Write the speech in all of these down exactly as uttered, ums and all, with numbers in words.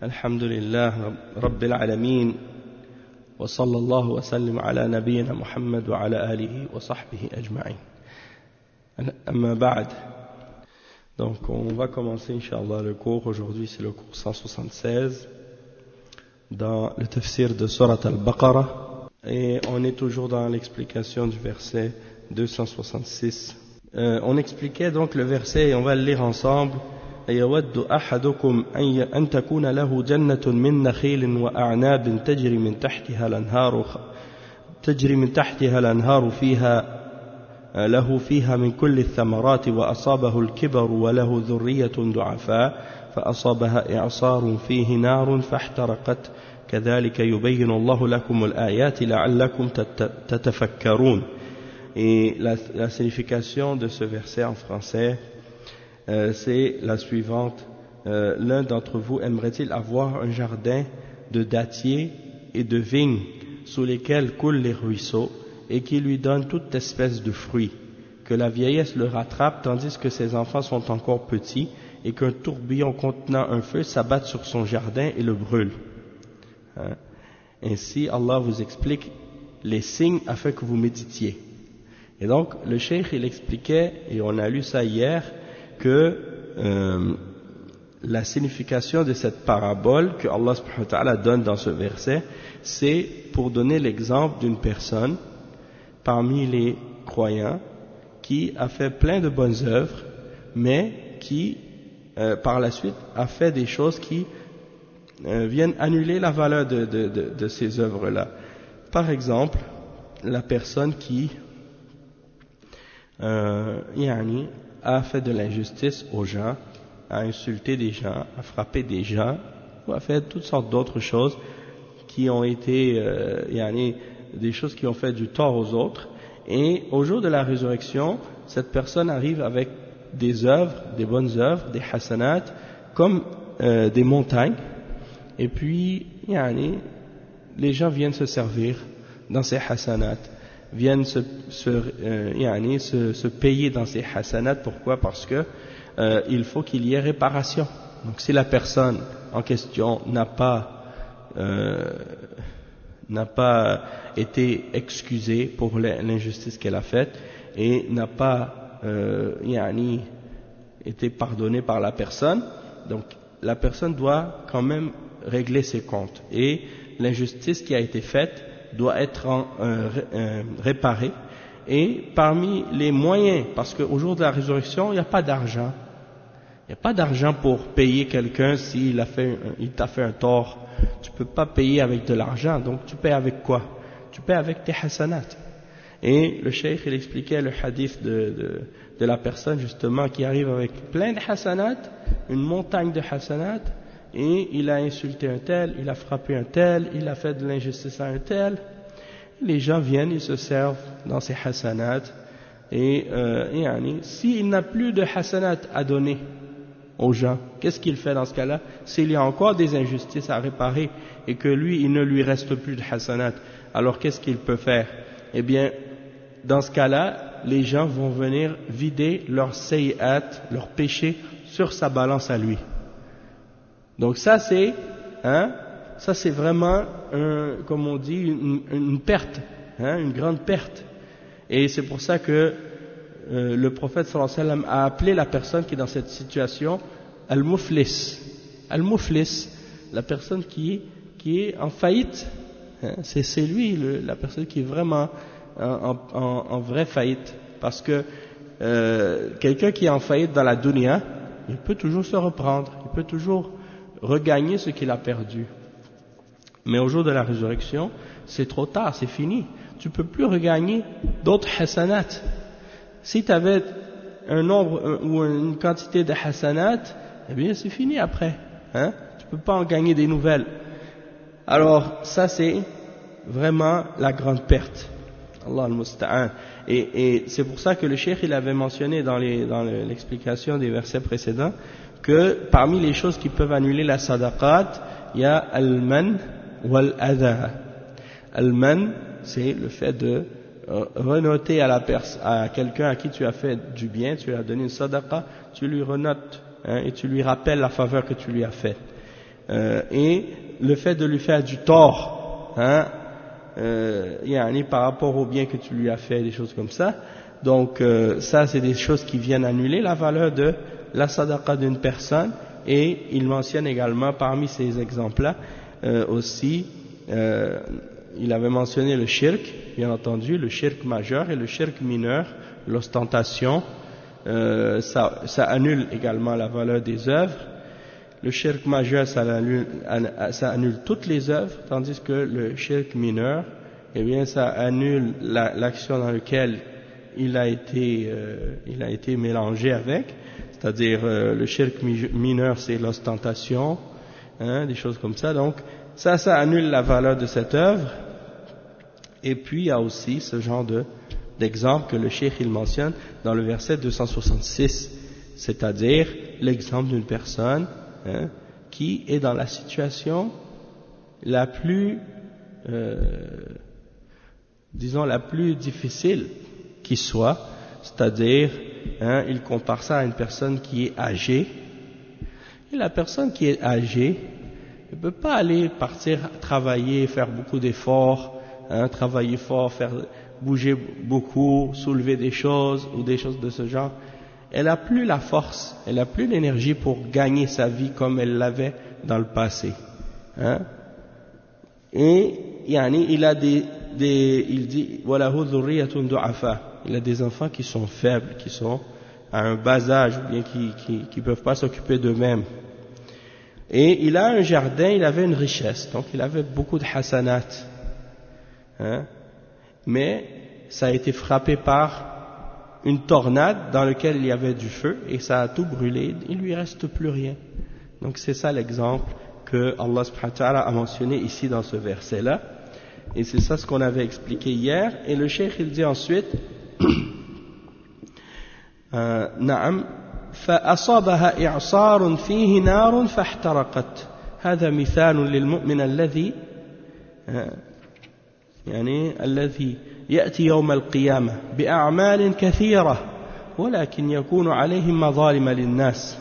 الحمد لله رب العالمين وصلى الله وسلم على نبينا محمد وعلى آله وصحبه أجمعين. أما بعد. Donc on va commencer Inch'Allah le cours. Aujourd'hui c'est le cours cent soixante-seize dans le tafsir de Surat Al-Baqarah et on est toujours dans l'explication du verset deux cent soixante-six. Euh, on expliquait donc le verset et on va le lire ensemble. يود أحدكم أن تكون له جنة من نخيل وأعناب تجري من تحتها الأنهار تجري من تحتها الأنهار فيها له فيها من كل الثمرات وأصابه الكبر وله ذرية ضعفاء فأصابها إعصار فيه نار فاحترقت كذلك يبين الله لكم الآيات لعلكم تتفكرون. Et la, la signification de ce verset en français, euh, c'est la suivante. Euh, l'un d'entre vous aimerait-il avoir un jardin de dattiers et de vignes sous lesquels coulent les ruisseaux et qui lui donne toute espèce de fruits, que la vieillesse le rattrape tandis que ses enfants sont encore petits et qu'un tourbillon contenant un feu s'abatte sur son jardin et le brûle. Hein? Ainsi, Allah vous explique les signes afin que vous méditiez. Et donc, le cheikh, il expliquait, et on a lu ça hier, que euh, la signification de cette parabole que Allah subhanahu wa ta'ala donne dans ce verset, c'est pour donner l'exemple d'une personne parmi les croyants qui a fait plein de bonnes œuvres, mais qui, euh, par la suite, a fait des choses qui euh, viennent annuler la valeur de, de, de, de ces œuvres-là. Par exemple, la personne qui Euh, yani, a fait de l'injustice aux gens, a insulté des gens, a frappé des gens, ou a fait toutes sortes d'autres choses qui ont été euh, yani, des choses qui ont fait du tort aux autres. Et au jour de la résurrection, cette personne arrive avec des œuvres, des bonnes œuvres, des hasanat, comme euh, des montagnes. Et puis, yani, les gens viennent se servir dans ces hasanat, viennent se, se, euh, yani, se, se payer dans ces hasanat. Pourquoi? Parce que euh, il faut qu'il y ait réparation. Donc si la personne en question n'a pas euh, n'a pas été excusée pour l'injustice qu'elle a faite et n'a pas euh, yani, été pardonnée par la personne, donc la personne doit quand même régler ses comptes et l'injustice qui a été faite doit être en, euh, euh, réparé. Et parmi les moyens, parce qu'au jour de la résurrection, il n'y a pas d'argent. Il n'y a pas d'argent pour payer quelqu'un s'il a fait, il t'a fait un tort. Tu ne peux pas payer avec de l'argent, donc tu payes avec quoi? Tu payes avec tes hasanat. Et le cheikh, il expliquait le hadith de, de, de la personne justement qui arrive avec plein de hasanat, une montagne de hasanat, et il a insulté un tel, il a frappé un tel, il a fait de l'injustice à un tel. Les gens viennent, ils se servent dans ces hasanat. Et, euh, et yani, s'il n'a plus de hasanat à donner aux gens, qu'est-ce qu'il fait dans ce cas-là? S'il y a encore des injustices à réparer et que lui, il ne lui reste plus de hasanat, alors qu'est-ce qu'il peut faire? Eh bien, dans ce cas-là, les gens vont venir vider leurs sayyat, leurs péchés, sur sa balance à lui. Donc ça c'est, hein, ça c'est vraiment, un, comme on dit, une, une perte, hein, une grande perte. Et c'est pour ça que euh, le prophète sallallahu alayhi wa sallam a appelé la personne qui est dans cette situation al-muflis. Al-muflis, la personne qui, qui est en faillite. Hein, c'est, c'est lui, le, la personne qui est vraiment en, en, en vraie faillite. Parce que euh, quelqu'un qui est en faillite dans la dunya, il peut toujours se reprendre, il peut toujours regagner ce qu'il a perdu. Mais au jour de la résurrection, c'est trop tard, c'est fini. Tu ne peux plus regagner d'autres hasanat. Si tu avais un nombre ou une quantité de hasanat, eh bien c'est fini après. Hein? Tu ne peux pas en gagner des nouvelles. Alors ça c'est vraiment la grande perte. Allah al-Musta'an. Et, et c'est pour ça que le cheikh il avait mentionné dans, les, dans l'explication des versets précédents que parmi les choses qui peuvent annuler la sadaqat, il y a al-man wal-adha. Al-man, c'est le fait de renoter à, la pers- à quelqu'un à qui tu as fait du bien, tu lui as donné une sadaqa, tu lui renotes hein, et tu lui rappelles la faveur que tu lui as faite. euh, et le fait de lui faire du tort, hein, euh, yani par rapport au bien que tu lui as fait, des choses comme ça. Donc euh, ça c'est des choses qui viennent annuler la valeur de la sadaqa d'une personne. Et il mentionne également parmi ces exemples-là euh, aussi, euh, il avait mentionné le shirk, bien entendu, le shirk majeur et le shirk mineur, l'ostentation, euh, ça, ça annule également la valeur des œuvres. Le shirk majeur, ça annule, ça annule toutes les œuvres, tandis que le shirk mineur, eh bien, ça annule la, l'action dans laquelle il a été, euh, il a été mélangé avec. C'est-à-dire euh, le shirk mineur, c'est l'ostentation, hein, des choses comme ça. Donc ça, ça annule la valeur de cette œuvre. Et puis il y a aussi ce genre de d'exemple que le cheikh il mentionne dans le verset deux cent soixante-six, c'est-à-dire l'exemple d'une personne, hein, qui est dans la situation la plus, euh, disons la plus difficile qui soit, c'est-à-dire Hein, il compare ça à une personne qui est âgée. Et la personne qui est âgée ne peut pas aller partir travailler, faire beaucoup d'efforts, hein, travailler fort, faire bouger beaucoup, soulever des choses ou des choses de ce genre. Elle n'a plus la force, elle n'a plus l'énergie pour gagner sa vie comme elle l'avait dans le passé. Hein. Et yani, il a des, des il dit walahu dhurriyatun du'afa. Il a des enfants qui sont faibles, qui sont à un bas âge, ou bien qui ne qui, qui peuvent pas s'occuper d'eux-mêmes. Et il a un jardin, il avait une richesse, donc il avait beaucoup de hasanat. Hein? Mais ça a été frappé par une tornade dans laquelle il y avait du feu, et ça a tout brûlé, il ne lui reste plus rien. Donc c'est ça l'exemple que Allah subhanahu wa ta'ala a mentionné ici dans ce verset-là. Et c'est ça ce qu'on avait expliqué hier. Et le cheikh il dit ensuite نعم فأصابها إعصار فيه نار فاحترقت هذا مثال للمؤمن الذي يعني الذي يأتي يوم القيامة بأعمال كثيرة ولكن يكون عليهم مظالم للناس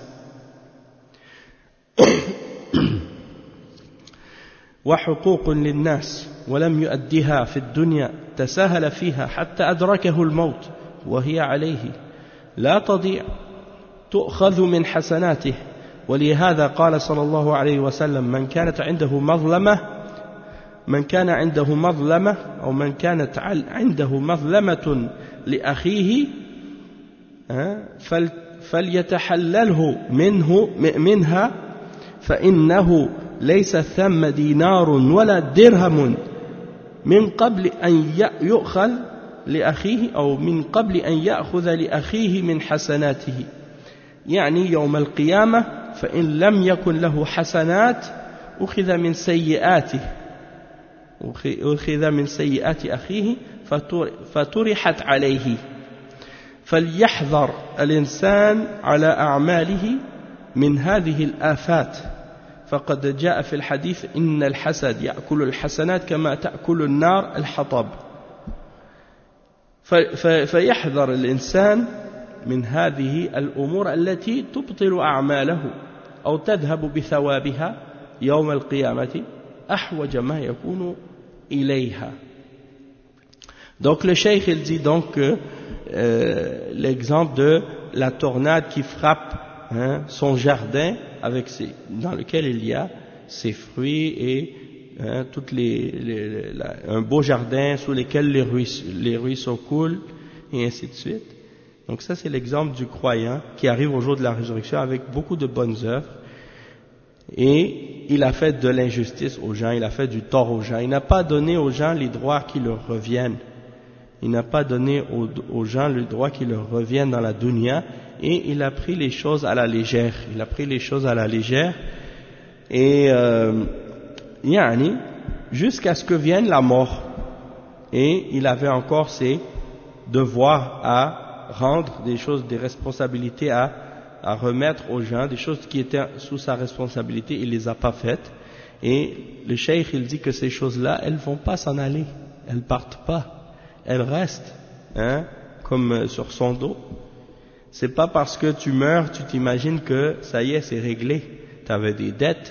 وحقوق للناس ولم يؤدها في الدنيا تساهل فيها حتى أدركه الموت وهي عليه لا تضيع تؤخذ من حسناته ولهذا قال صلى الله عليه وسلم من كانت عنده مظلمة من كان عنده مظلمة أو من كانت عنده مظلمة لأخيه فليتحلله منه منها فإنه ليس ثم دينار ولا درهم من قبل أن يؤخذ لأخيه أو من قبل أن يأخذ لأخيه من حسناته يعني يوم القيامة فإن لم يكن له حسنات أخذ من سيئاته أخذ من سيئات أخيه فطرحت عليه فليحذر الإنسان على أعماله من هذه الآفات فقد جاء في الحديث إن الحسد يأكل الحسنات كما تأكل النار الحطب فيحذر الإنسان من هذه الأمور التي تبطل أعماله أو تذهب بثوابها يوم القيامة أحوج ما يكون إليها. Donc le cheikh il dit donc que euh, l'exemple de la tornade qui frappe hein, son jardin avec ses, dans lequel il y a ses fruits et hein, toutes les, les, la, un beau jardin sous lequel les ruisseaux, les ruisseaux coulent et ainsi de suite. Donc ça c'est l'exemple du croyant qui arrive au jour de la résurrection avec beaucoup de bonnes œuvres et il a fait de l'injustice aux gens, il a fait du tort aux gens, il n'a pas donné aux gens les droits qui leur reviennent, il n'a pas donné aux, aux gens les droits qui leur reviennent dans la dunya et il a pris les choses à la légère, il a pris les choses à la légère et euh, yani, jusqu'à ce que vienne la mort et il avait encore ses devoirs à rendre, des choses, des responsabilités à, à remettre aux gens, des choses qui étaient sous sa responsabilité, il les a pas faites et le cheikh il dit que ces choses-là elles vont pas s'en aller, elles partent pas, elles restent hein, comme sur son dos. C'est pas parce que tu meurs tu t'imagines que ça y est c'est réglé, tu avais des dettes,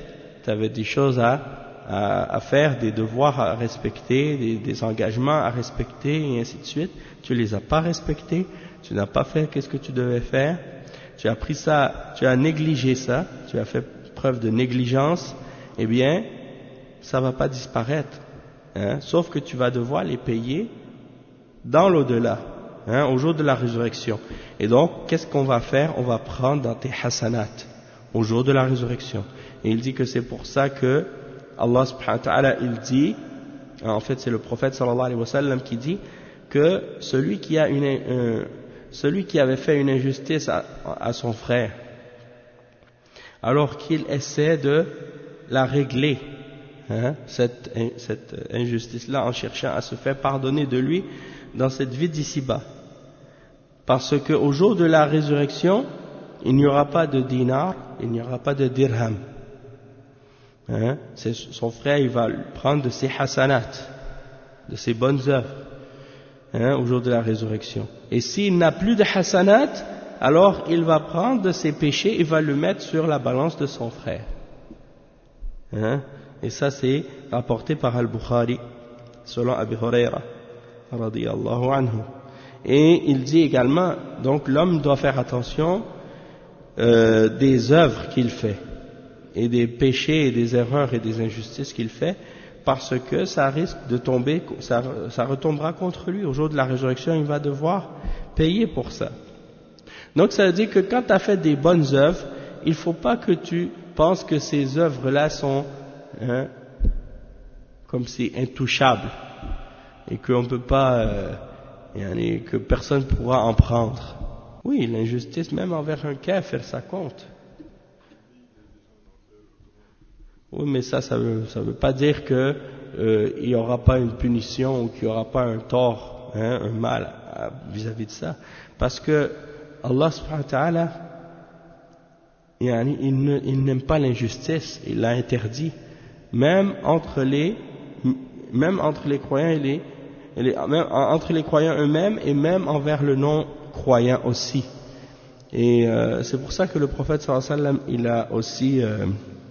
tu avais des choses à, à, à faire, des devoirs à respecter, des, des engagements à respecter, et ainsi de suite. Tu les as pas respectés, tu n'as pas fait qu'est-ce que tu devais faire, tu as pris ça, tu as négligé ça, tu as fait preuve de négligence, eh bien, ça va pas disparaître, hein, sauf que tu vas devoir les payer dans l'au-delà, hein, au jour de la résurrection. Et donc, qu'est-ce qu'on va faire? On va prendre dans tes hasanat au jour de la résurrection. Et il dit que c'est pour ça que Allah subhanahu wa ta'ala, il dit, en fait c'est le prophète sallallahu alayhi wa sallam qui dit que celui qui a une, euh, celui qui avait fait une injustice à, à son frère, alors qu'il essaie de la régler, hein, cette, cette injustice-là, en cherchant à se faire pardonner de lui dans cette vie d'ici-bas. Parce qu'au jour de la résurrection, il n'y aura pas de dinar, il n'y aura pas de dirham. Hein, c'est, son frère, il va prendre de ses hasanat, de ses bonnes œuvres, hein, au jour de la résurrection. Et s'il n'a plus de hasanat, alors il va prendre de ses péchés et va le mettre sur la balance de son frère. Hein, et ça, c'est rapporté par Al-Bukhari, selon Abi Huraira, radiyallahu anhu. Et il dit également, donc l'homme doit faire attention euh, des œuvres qu'il fait, et des péchés et des erreurs et des injustices qu'il fait, parce que ça risque de tomber, ça, ça retombera contre lui. Au jour de la résurrection, il va devoir payer pour ça. Donc ça veut dire que quand tu as fait des bonnes œuvres, il ne faut pas que tu penses que ces œuvres-là sont, hein, comme si intouchables, et qu'on ne peut pas, euh, et que personne ne pourra en prendre. Oui, l'injustice, même envers un kafir, ça compte. Oui, mais ça, ça veut, ça veut pas dire que euh, il n'y aura pas une punition ou qu'il n'y aura pas un tort, hein, un mal à, vis-à-vis de ça. Parce que Allah subhanahu wa ta'ala, il, ne, il n'aime pas l'injustice, il l'a interdit, même entre les, même entre les croyants et les, et les même entre les croyants eux-mêmes et même envers le non-croyant aussi. Et euh, c'est pour ça que le prophète sallallahu alayhi wa sallam, il a aussi euh,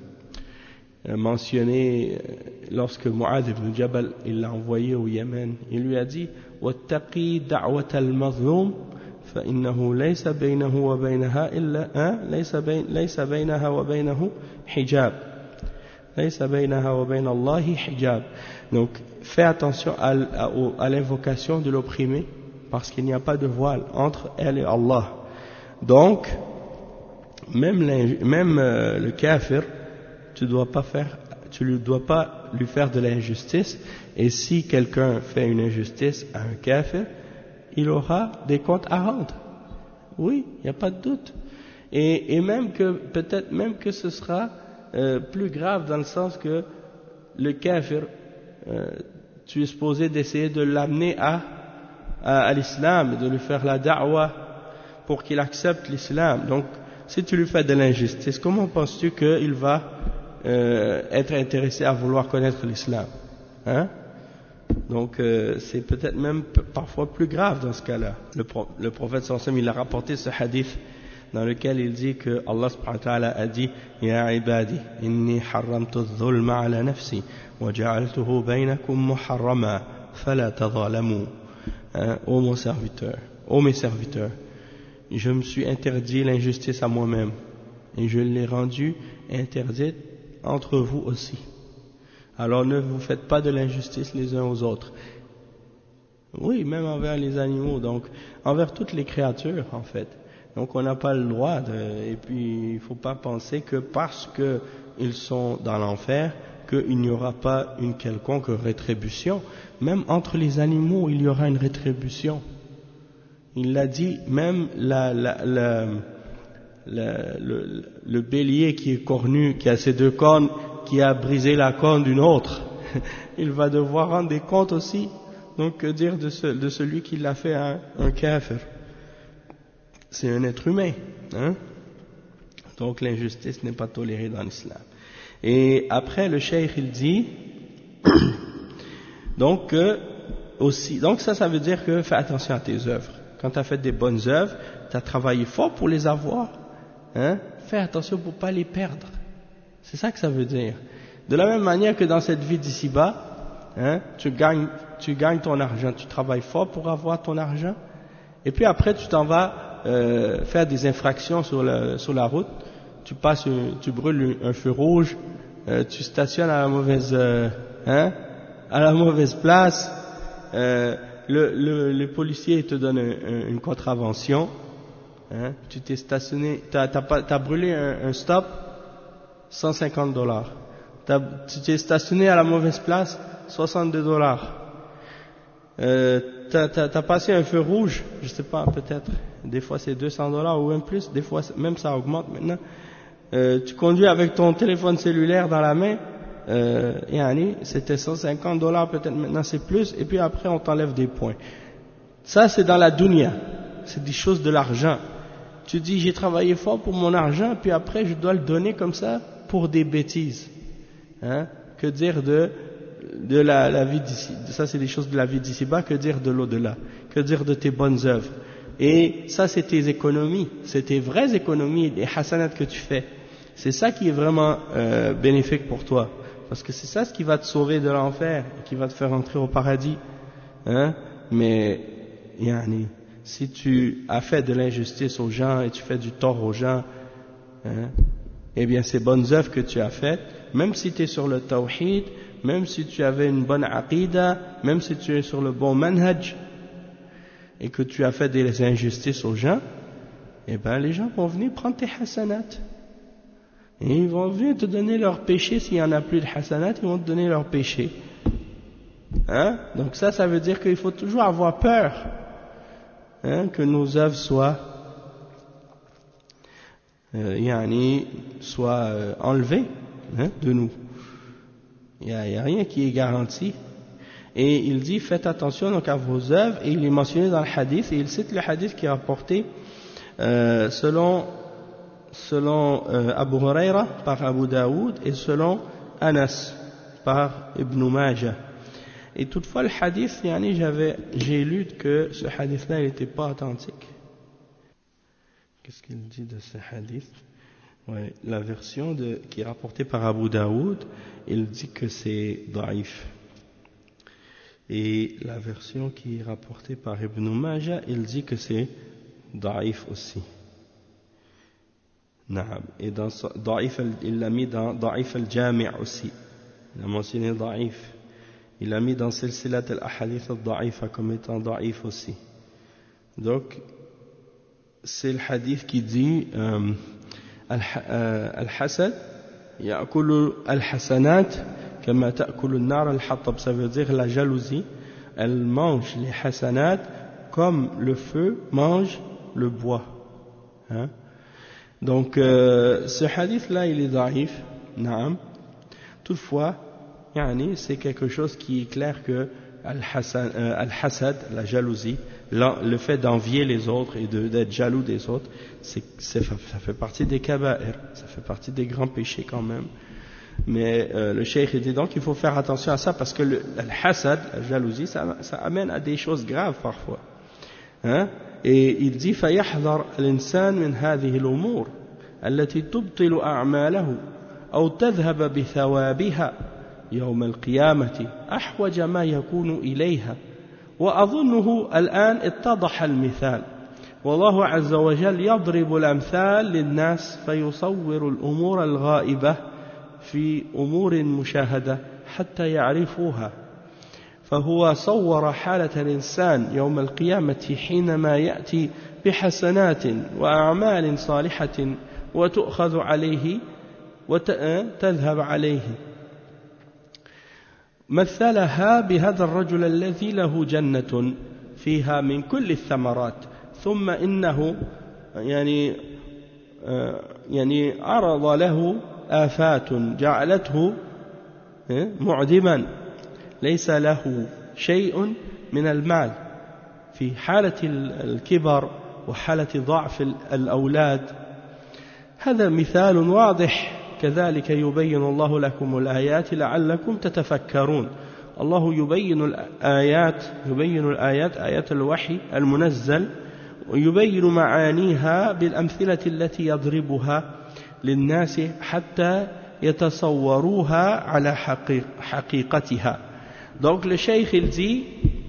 mentionné, lorsque Mu'adh ibn Jabal il l'a envoyé au Yémen, il lui a dit wattaqi da'wat al-mazlum fa innahu laysa baynahu wa baynaha illa laysa bayn laysa baynaha wa baynahu hijab laysa baynaha wa bayna Allahi hijab. Donc fais attention à, à, à l'invocation de l'opprimé, parce qu'il n'y a pas de voile entre elle et Allah. Donc même, même euh, le kafir, tu dois pas faire, tu ne dois pas lui faire de l'injustice, et si quelqu'un fait une injustice à un kafir, il aura des comptes à rendre. Oui, il n'y a pas de doute. Et, et même que, peut-être même que ce sera euh, plus grave, dans le sens que le kafir, euh, tu es supposé d'essayer de l'amener à, à, à l'islam, de lui faire la da'wa pour qu'il accepte l'islam. Donc, si tu lui fais de l'injustice, comment penses-tu qu'il va Euh, être intéressé à vouloir connaître l'islam, hein? Donc euh, c'est peut-être même p- parfois plus grave dans ce cas-là. Le, pro- le prophète sallallahu alayhi wa sallam, il a rapporté ce hadith dans lequel il dit que Allah subhanahu wa ta'ala a dit Ya ibadi, inni harramtu adh-dhulma ala nafsi wa ja'altuhu baynakum muharrama fala tadhalamu. Ô mon serviteur, ô mes serviteurs, je me suis interdit l'injustice à moi-même et je l'ai rendue interdite entre vous aussi. Alors ne vous faites pas de l'injustice les uns aux autres. Oui, même envers les animaux, donc envers toutes les créatures en fait. Donc on n'a pas le droit de, et puis il ne faut pas penser que parce qu'ils sont dans l'enfer, qu'il n'y aura pas une quelconque rétribution. Même entre les animaux, il y aura une rétribution. Il l'a dit, même la, la, la Le, le, le bélier qui est cornu, qui a ses deux cornes, qui a brisé la corne d'une autre, il va devoir rendre des comptes aussi. Donc que dire de, ce, de celui qui l'a fait à un, un kafir? C'est un être humain, hein? Donc l'injustice n'est pas tolérée dans l'islam. Et après le cheikh il dit donc euh, aussi, donc ça ça veut dire que fais attention à tes œuvres. Quand tu as fait des bonnes œuvres, tu as travaillé fort pour les avoir. Hein? Fais attention pour ne pas les perdre. C'est ça que ça veut dire. De la même manière que dans cette vie d'ici-bas, hein, tu gagnes, tu gagnes ton argent, tu travailles fort pour avoir ton argent, et puis après tu t'en vas euh, faire des infractions sur, le, sur la route, tu passes, une, tu brûles un feu rouge, euh, tu stationnes à la mauvaise, euh, hein, à la mauvaise place, euh, le, le, le policier te donne un, un, une contravention, hein, tu t'es stationné, t'as, t'as, pas, t'as brûlé un, un stop, cent cinquante dollars. Tu t'es stationné à la mauvaise place, soixante-deux dollars. Euh, t'as, t'as, t'as passé un feu rouge, je sais pas, peut-être, des fois c'est deux cents dollars ou même plus, des fois même ça augmente maintenant. Euh, tu conduis avec ton téléphone cellulaire dans la main, euh, et allez, c'était cent cinquante dollars, peut-être maintenant c'est plus, et puis après on t'enlève des points. Ça c'est dans la dunya, c'est des choses de l'argent. Tu dis j'ai travaillé fort pour mon argent, puis après je dois le donner comme ça pour des bêtises. Hein? Que dire de, de la, la vie d'ici, ça c'est des choses de la vie d'ici-bas, que dire de l'au-delà, que dire de tes bonnes œuvres. Et ça c'est tes économies, c'est tes vraies économies, les hasanats que tu fais. C'est ça qui est vraiment euh, bénéfique pour toi, parce que c'est ça ce qui va te sauver de l'enfer, qui va te faire entrer au paradis. Hein? Mais yani, si tu as fait de l'injustice aux gens et tu fais du tort aux gens, hein, eh bien ces bonnes œuvres que tu as faites, même si tu es sur le tawhid, même si tu avais une bonne aqida, même si tu es sur le bon manhaj, et que tu as fait des injustices aux gens, eh bien les gens vont venir prendre tes hasanats. Et ils vont venir te donner leurs péchés, s'il n'y en a plus de hasanat, ils vont te donner leurs péchés. Hein? Donc ça, ça veut dire qu'il faut toujours avoir peur, hein, que nos œuvres soient euh, yani, soient euh, enlevées, hein, de nous. Il n'y a, a rien qui est garanti. Et il dit, faites attention donc à vos œuvres, et il est mentionné dans le hadith, et il cite le hadith qui est rapporté euh, selon, selon euh, Abu Huraira par Abu Daoud, et selon Anas par Ibn Majah. Et toutefois le hadith, yani, j'avais, j'ai lu que ce hadith-là n'était pas authentique. Qu'est-ce qu'il dit de ce hadith? Ouais, la version de, qui est rapportée par Abu Daoud, il dit que c'est daïf. Et la version qui est rapportée par Ibn Majah, il dit que c'est daïf aussi. Naam. Et dans daïf, il l'a mis dans daïf al-jami' aussi. Il a mentionné daïf. Il l'a mis dans silsilat al-ahadith al-da'ifa comme étant daïf aussi. Donc, c'est le hadith qui dit euh, al-hasad ya'kulu al-hasanat kama ta'kulu an-nar al-hatab. Ça veut dire la jalousie, elle mange les hasanat comme le feu mange le bois. Hein? Donc, euh, ce hadith-là, il est daïf, naam. Toutefois, yani, c'est quelque chose qui est clair que al-hasad, euh, al-hasad, la jalousie, le fait d'envier les autres et de, d'être jaloux des autres, c'est, c'est, ça fait partie des kaba'ir, ça fait partie des grands péchés quand même. Mais euh, le cheikh dit donc il faut faire attention à ça parce que le al-hasad, la jalousie, ça, ça amène à des choses graves parfois. Hein? Et il dit فيحذر الإنسان من هذه الأمور التي تبطل أعماله أو تذهب بثوابها يوم القيامة أحوج ما يكون إليها وأظنه الآن اتضح المثال والله عز وجل يضرب الأمثال للناس فيصور الأمور الغائبة في أمور مشاهدة حتى يعرفوها فهو صور حالة الإنسان يوم القيامة حينما يأتي بحسنات وأعمال صالحة وتؤخذ عليه وتذهب عليه مثلها بهذا الرجل الذي له جنة فيها من كل الثمرات ثم إنه يعني يعني عرض له آفات جعلته معدما ليس له شيء من المال في حالة الكبر وحالة ضعف الأولاد. هذا مثال واضح كذلك يبين الله لكم الآيات لعلكم تتفكرون. الله يبين الآيات يبين الآيات آيات الوحي المنزل ويبين معانيها بالأمثلة التي يضربها للناس حتى يتصوروها على حقيقتها. Donc le cheikh il dit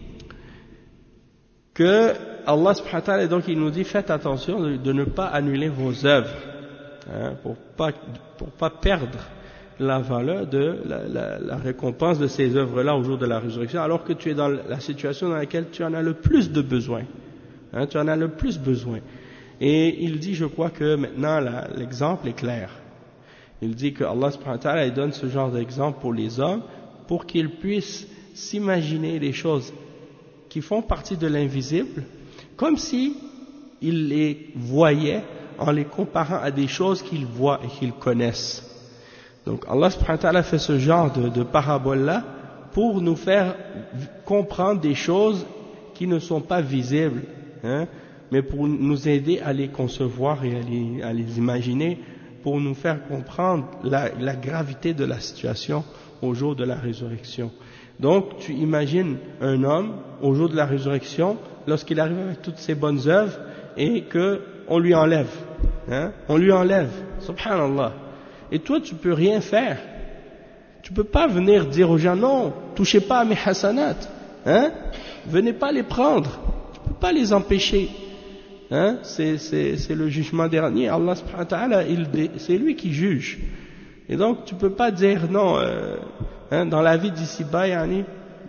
que Allah subhanahu wa ta'ala, donc il nous dit faites attention de, de ne pas annuler vos œuvres, hein, pour pas pour pas perdre la valeur de la, la, la récompense de ces œuvres-là au jour de la résurrection, alors que tu es dans la situation dans laquelle tu en as le plus de besoin, hein, tu en as le plus besoin. Et il dit, je crois que maintenant la, l'exemple est clair. Il dit que Allah subhanahu wa ta'ala il donne ce genre d'exemple pour les hommes pour qu'ils puissent s'imaginer des choses qui font partie de l'invisible comme si ils les voyaient en les comparant à des choses qu'ils voient et qu'ils connaissent. Donc Allah subhanahu wa ta'ala fait ce genre de, de parabole-là pour nous faire comprendre des choses qui ne sont pas visibles, hein, mais pour nous aider à les concevoir et à les, à les imaginer, pour nous faire comprendre la, la gravité de la situation au jour de la résurrection. Donc tu imagines un homme au jour de la résurrection, lorsqu'il arrive avec toutes ses bonnes œuvres et qu'on lui enlève, hein, on lui enlève, subhanallah. Et toi, tu peux rien faire. Tu peux pas venir dire aux gens, non, touchez pas à mes hasanat, hein, venez pas les prendre. Tu peux pas les empêcher. Hein, c'est, c'est, c'est le jugement dernier. Allah subhanahu wa ta'ala, il, c'est lui qui juge. Et donc, tu peux pas dire, non, euh, hein, dans la vie d'ici-bas, yani,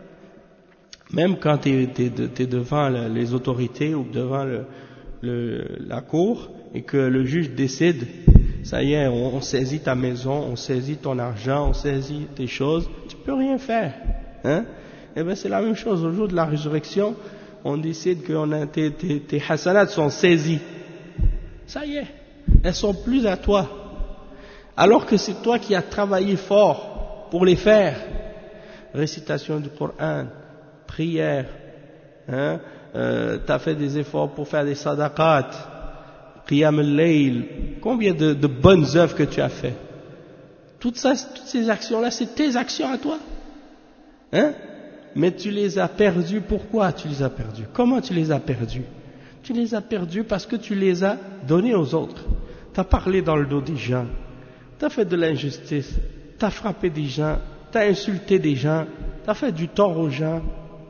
même quand tu es devant les autorités ou devant le, le, la cour, et que le juge décide, ça y est, on, on saisit ta maison, on saisit ton argent, on saisit tes choses, tu peux rien faire, hein. Et bien c'est la même chose, au jour de la résurrection, on décide que on a, tes, tes, tes hasanats sont saisis, ça y est, elles sont plus à toi, alors que c'est toi qui as travaillé fort pour les faire, récitation du Coran, prière, hein, euh, tu as fait des efforts pour faire des sadaqat, qiyam al-layl, combien de, de bonnes œuvres que tu as fait. Toutes, ça, toutes ces actions-là, c'est tes actions à toi. Hein? Mais tu les as perdues. Pourquoi tu les as perdues? Comment tu les as perdues? Tu les as perdues parce que tu les as données aux autres. Tu as parlé dans le dos des gens. Tu as fait de l'injustice. Tu as frappé des gens. Tu as insulté des gens. Tu as fait du tort aux gens.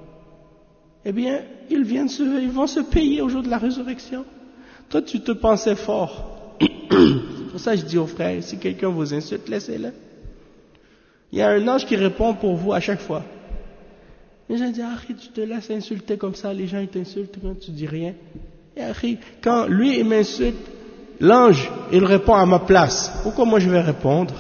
Eh bien, ils, viennent se, ils vont se payer au jour de la résurrection. Toi, tu te pensais fort. C'est pour ça que je dis aux frères, si quelqu'un vous insulte, laissez-le. Il y a un ange qui répond pour vous à chaque fois. Les gens disent, ah, tu te laisses insulter comme ça, les gens ils t'insultent quand tu dis rien. Et quand lui il m'insulte, l'ange il répond à ma place. Pourquoi moi je vais répondre?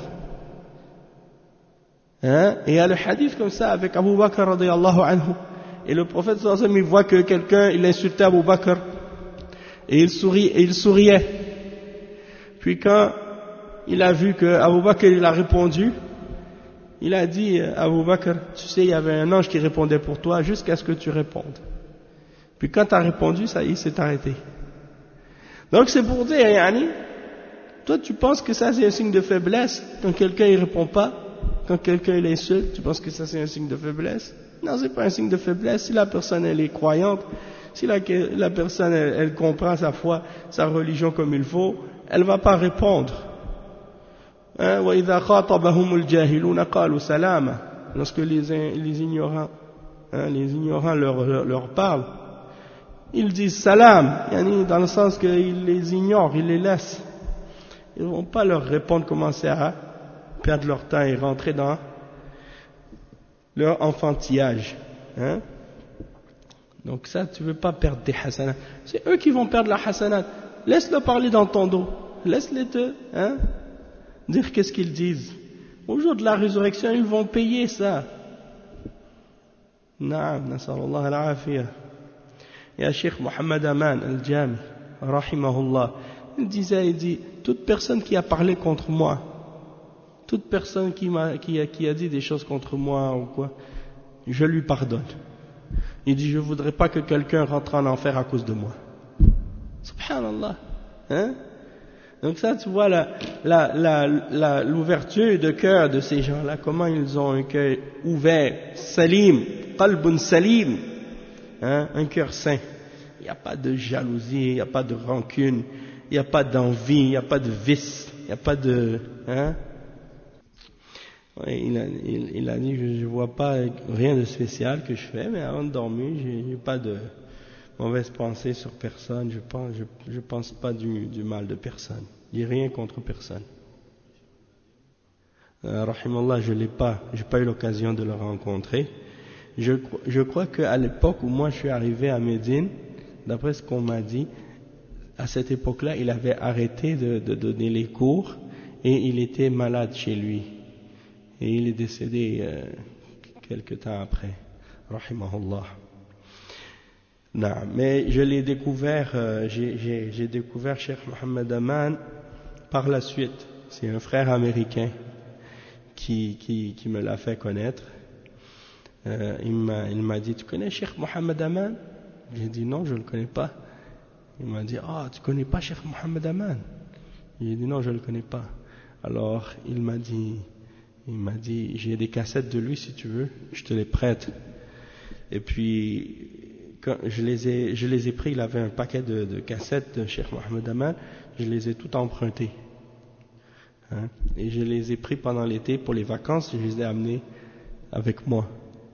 Hein? Et il y a le hadith comme ça avec Abu Bakr radiyallahu anhu. Et le prophète sallallahu alayhi wa sallam il voit que quelqu'un il insultait Abu Bakr. Et il, sourit, et il souriait. Puis quand il a vu que Abu Bakr il a répondu, il a dit, Abu Bakr, tu sais, il y avait un ange qui répondait pour toi jusqu'à ce que tu répondes. Puis quand tu as répondu, ça y est, c'est arrêté. Donc c'est pour dire, Yani, toi tu penses que ça c'est un signe de faiblesse, quand quelqu'un il répond pas, quand quelqu'un il insulte, tu penses que ça c'est un signe de faiblesse? Non, c'est pas un signe de faiblesse. Si la personne elle est croyante, si la, la personne elle, elle comprend sa foi, sa religion comme il faut, elle va pas répondre. Hein, lorsque les, les ignorants, hein, les ignorants leur, leur, leur parlent, ils disent salam, dans le sens qu'ils les ignorent, ils les laissent. Ils ne vont pas leur répondre, commencer à perdre leur temps et rentrer dans leur enfantillage. Hein. Donc ça, tu ne veux pas perdre tes hasanats. C'est eux qui vont perdre la hasanat. Laisse-le parler dans ton dos. Laisse-les te hein, dire qu'est-ce qu'ils disent. Au jour de la résurrection, ils vont payer ça. Naam, nasallallahu al-afiyah. Il y a Cheikh Mohammed Aman al-Jami, rahimahullah. Il disait, il dit, toute personne qui a parlé contre moi, toute personne qui, m'a, qui, a, qui a dit des choses contre moi ou quoi, je lui pardonne. Il dit, je ne voudrais pas que quelqu'un rentre en enfer à cause de moi. Subhanallah. Hein? Donc ça, tu vois la, la, la, la, l'ouverture de cœur de ces gens-là, comment ils ont un cœur ouvert, salim, qalbun salim, hein? Un cœur sain. Il n'y a pas de jalousie, il n'y a pas de rancune, il n'y a pas d'envie, il n'y a pas de vice, il n'y a pas de... Hein? Ouais, il, a, il, il a dit, je ne vois pas rien de spécial que je fais, mais avant de dormir, j'ai, j'ai pas de mauvaise pensée sur personne, je pense, je, je pense pas du, du mal de personne. J'ai rien contre personne. Euh, Rahimallah, je l'ai pas, j'ai pas eu l'occasion de le rencontrer. Je, je crois qu'à l'époque où moi je suis arrivé à Médine, d'après ce qu'on m'a dit, à cette époque-là, il avait arrêté de, de donner les cours et il était malade chez lui. Et il est décédé euh, quelque temps après. Rahimahullah. Non, mais je l'ai découvert, euh, j'ai, j'ai, j'ai découvert Cheikh Mohammed Aman par la suite. C'est un frère américain qui, qui, qui me l'a fait connaître. Euh, il m'a, il m'a dit, tu connais Cheikh Mohammed Aman? J'ai dit non, je ne le connais pas. Il m'a dit, ah, tu connais pas Cheikh Mohammed Aman? J'ai dit non, je ne le connais pas. Alors, il m'a dit, il m'a dit, j'ai des cassettes de lui si tu veux, je te les prête. Et puis, quand je les ai, je les ai pris, il avait un paquet de, de cassettes de Cheikh Mohammed Aman, je les ai toutes empruntées. Hein? Et je les ai pris pendant l'été pour les vacances, je les ai amenés avec moi.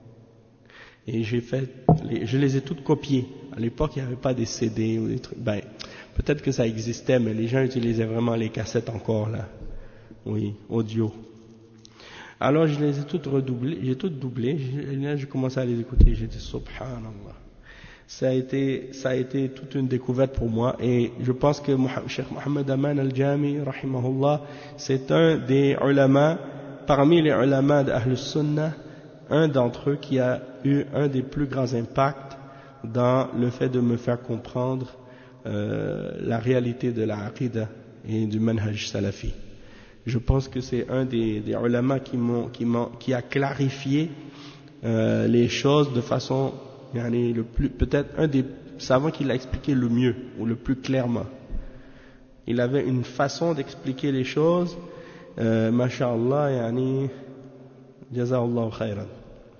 Et j'ai fait, les, je les ai toutes copiées. À l'époque, il n'y avait pas des C D ou des trucs. Ben, peut-être que ça existait, mais les gens utilisaient vraiment les cassettes encore là. Oui, audio. Alors, je les ai toutes redoublées, j'ai toutes doublées. Et là, j'ai commencé à les écouter. J'ai dit, subhanallah. Ça a été, ça a été toute une découverte pour moi. Et je pense que Cheikh Mohammed Aman al-Jami, rahimahullah, c'est un des ulama, parmi les ulama d'Ahl Sunnah, un d'entre eux qui a eu un des plus grands impacts dans le fait de me faire comprendre euh, la réalité de la aqidah et du manhaj salafi. Je pense que c'est un des, des ulama qui, m'ont, qui, m'ont, qui a clarifié euh, les choses de façon, yani, le plus, peut-être un des savants qui l'a expliqué le mieux ou le plus clairement. Il avait une façon d'expliquer les choses, euh, masha'Allah, yani, Jazahullah khayran.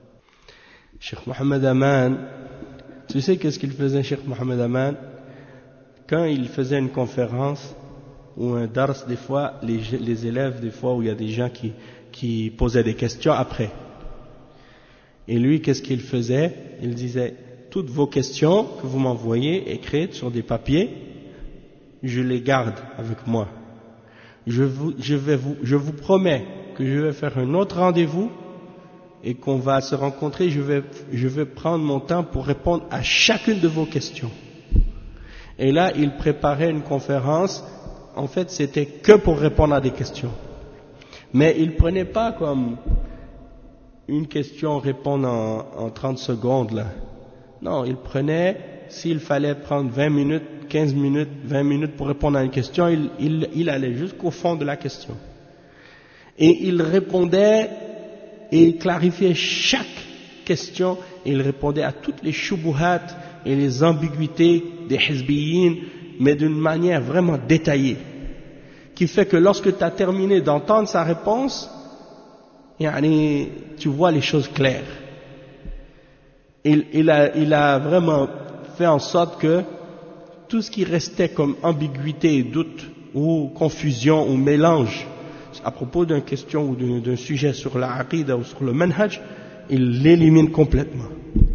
Cheikh Mohammed Aman, tu sais qu'est-ce qu'il faisait, Cheikh Mohammed Aman? Quand il faisait une conférence ou un dars, des fois, les, les élèves, des fois, où il y a des gens qui, qui posaient des questions après. Et lui, qu'est-ce qu'il faisait? Il disait, toutes vos questions que vous m'envoyez écrites sur des papiers, je les garde avec moi. Je vous, je vais vous, je vous promets que je vais faire un autre rendez-vous et qu'on va se rencontrer, je vais, je vais prendre mon temps pour répondre à chacune de vos questions. Et là, il préparait une conférence, en fait, c'était que pour répondre à des questions. Mais il prenait pas comme une question répondre en, en trente secondes, là. Non, il prenait, s'il fallait prendre vingt minutes, quinze minutes, vingt minutes pour répondre à une question, il, il, il allait jusqu'au fond de la question. Et il répondait, et il clarifiait chaque question, et il répondait à toutes les shubuhat et les ambiguïtés des hizbiyin, mais d'une manière vraiment détaillée, qui fait que lorsque tu as terminé d'entendre sa réponse, yani, tu vois les choses claires. Il, il, a, il a vraiment fait en sorte que tout ce qui restait comme ambiguïté, doute ou confusion ou mélange à propos d'une question ou d'un, d'un sujet sur la aqidah ou sur le manhaj, il l'élimine complètement.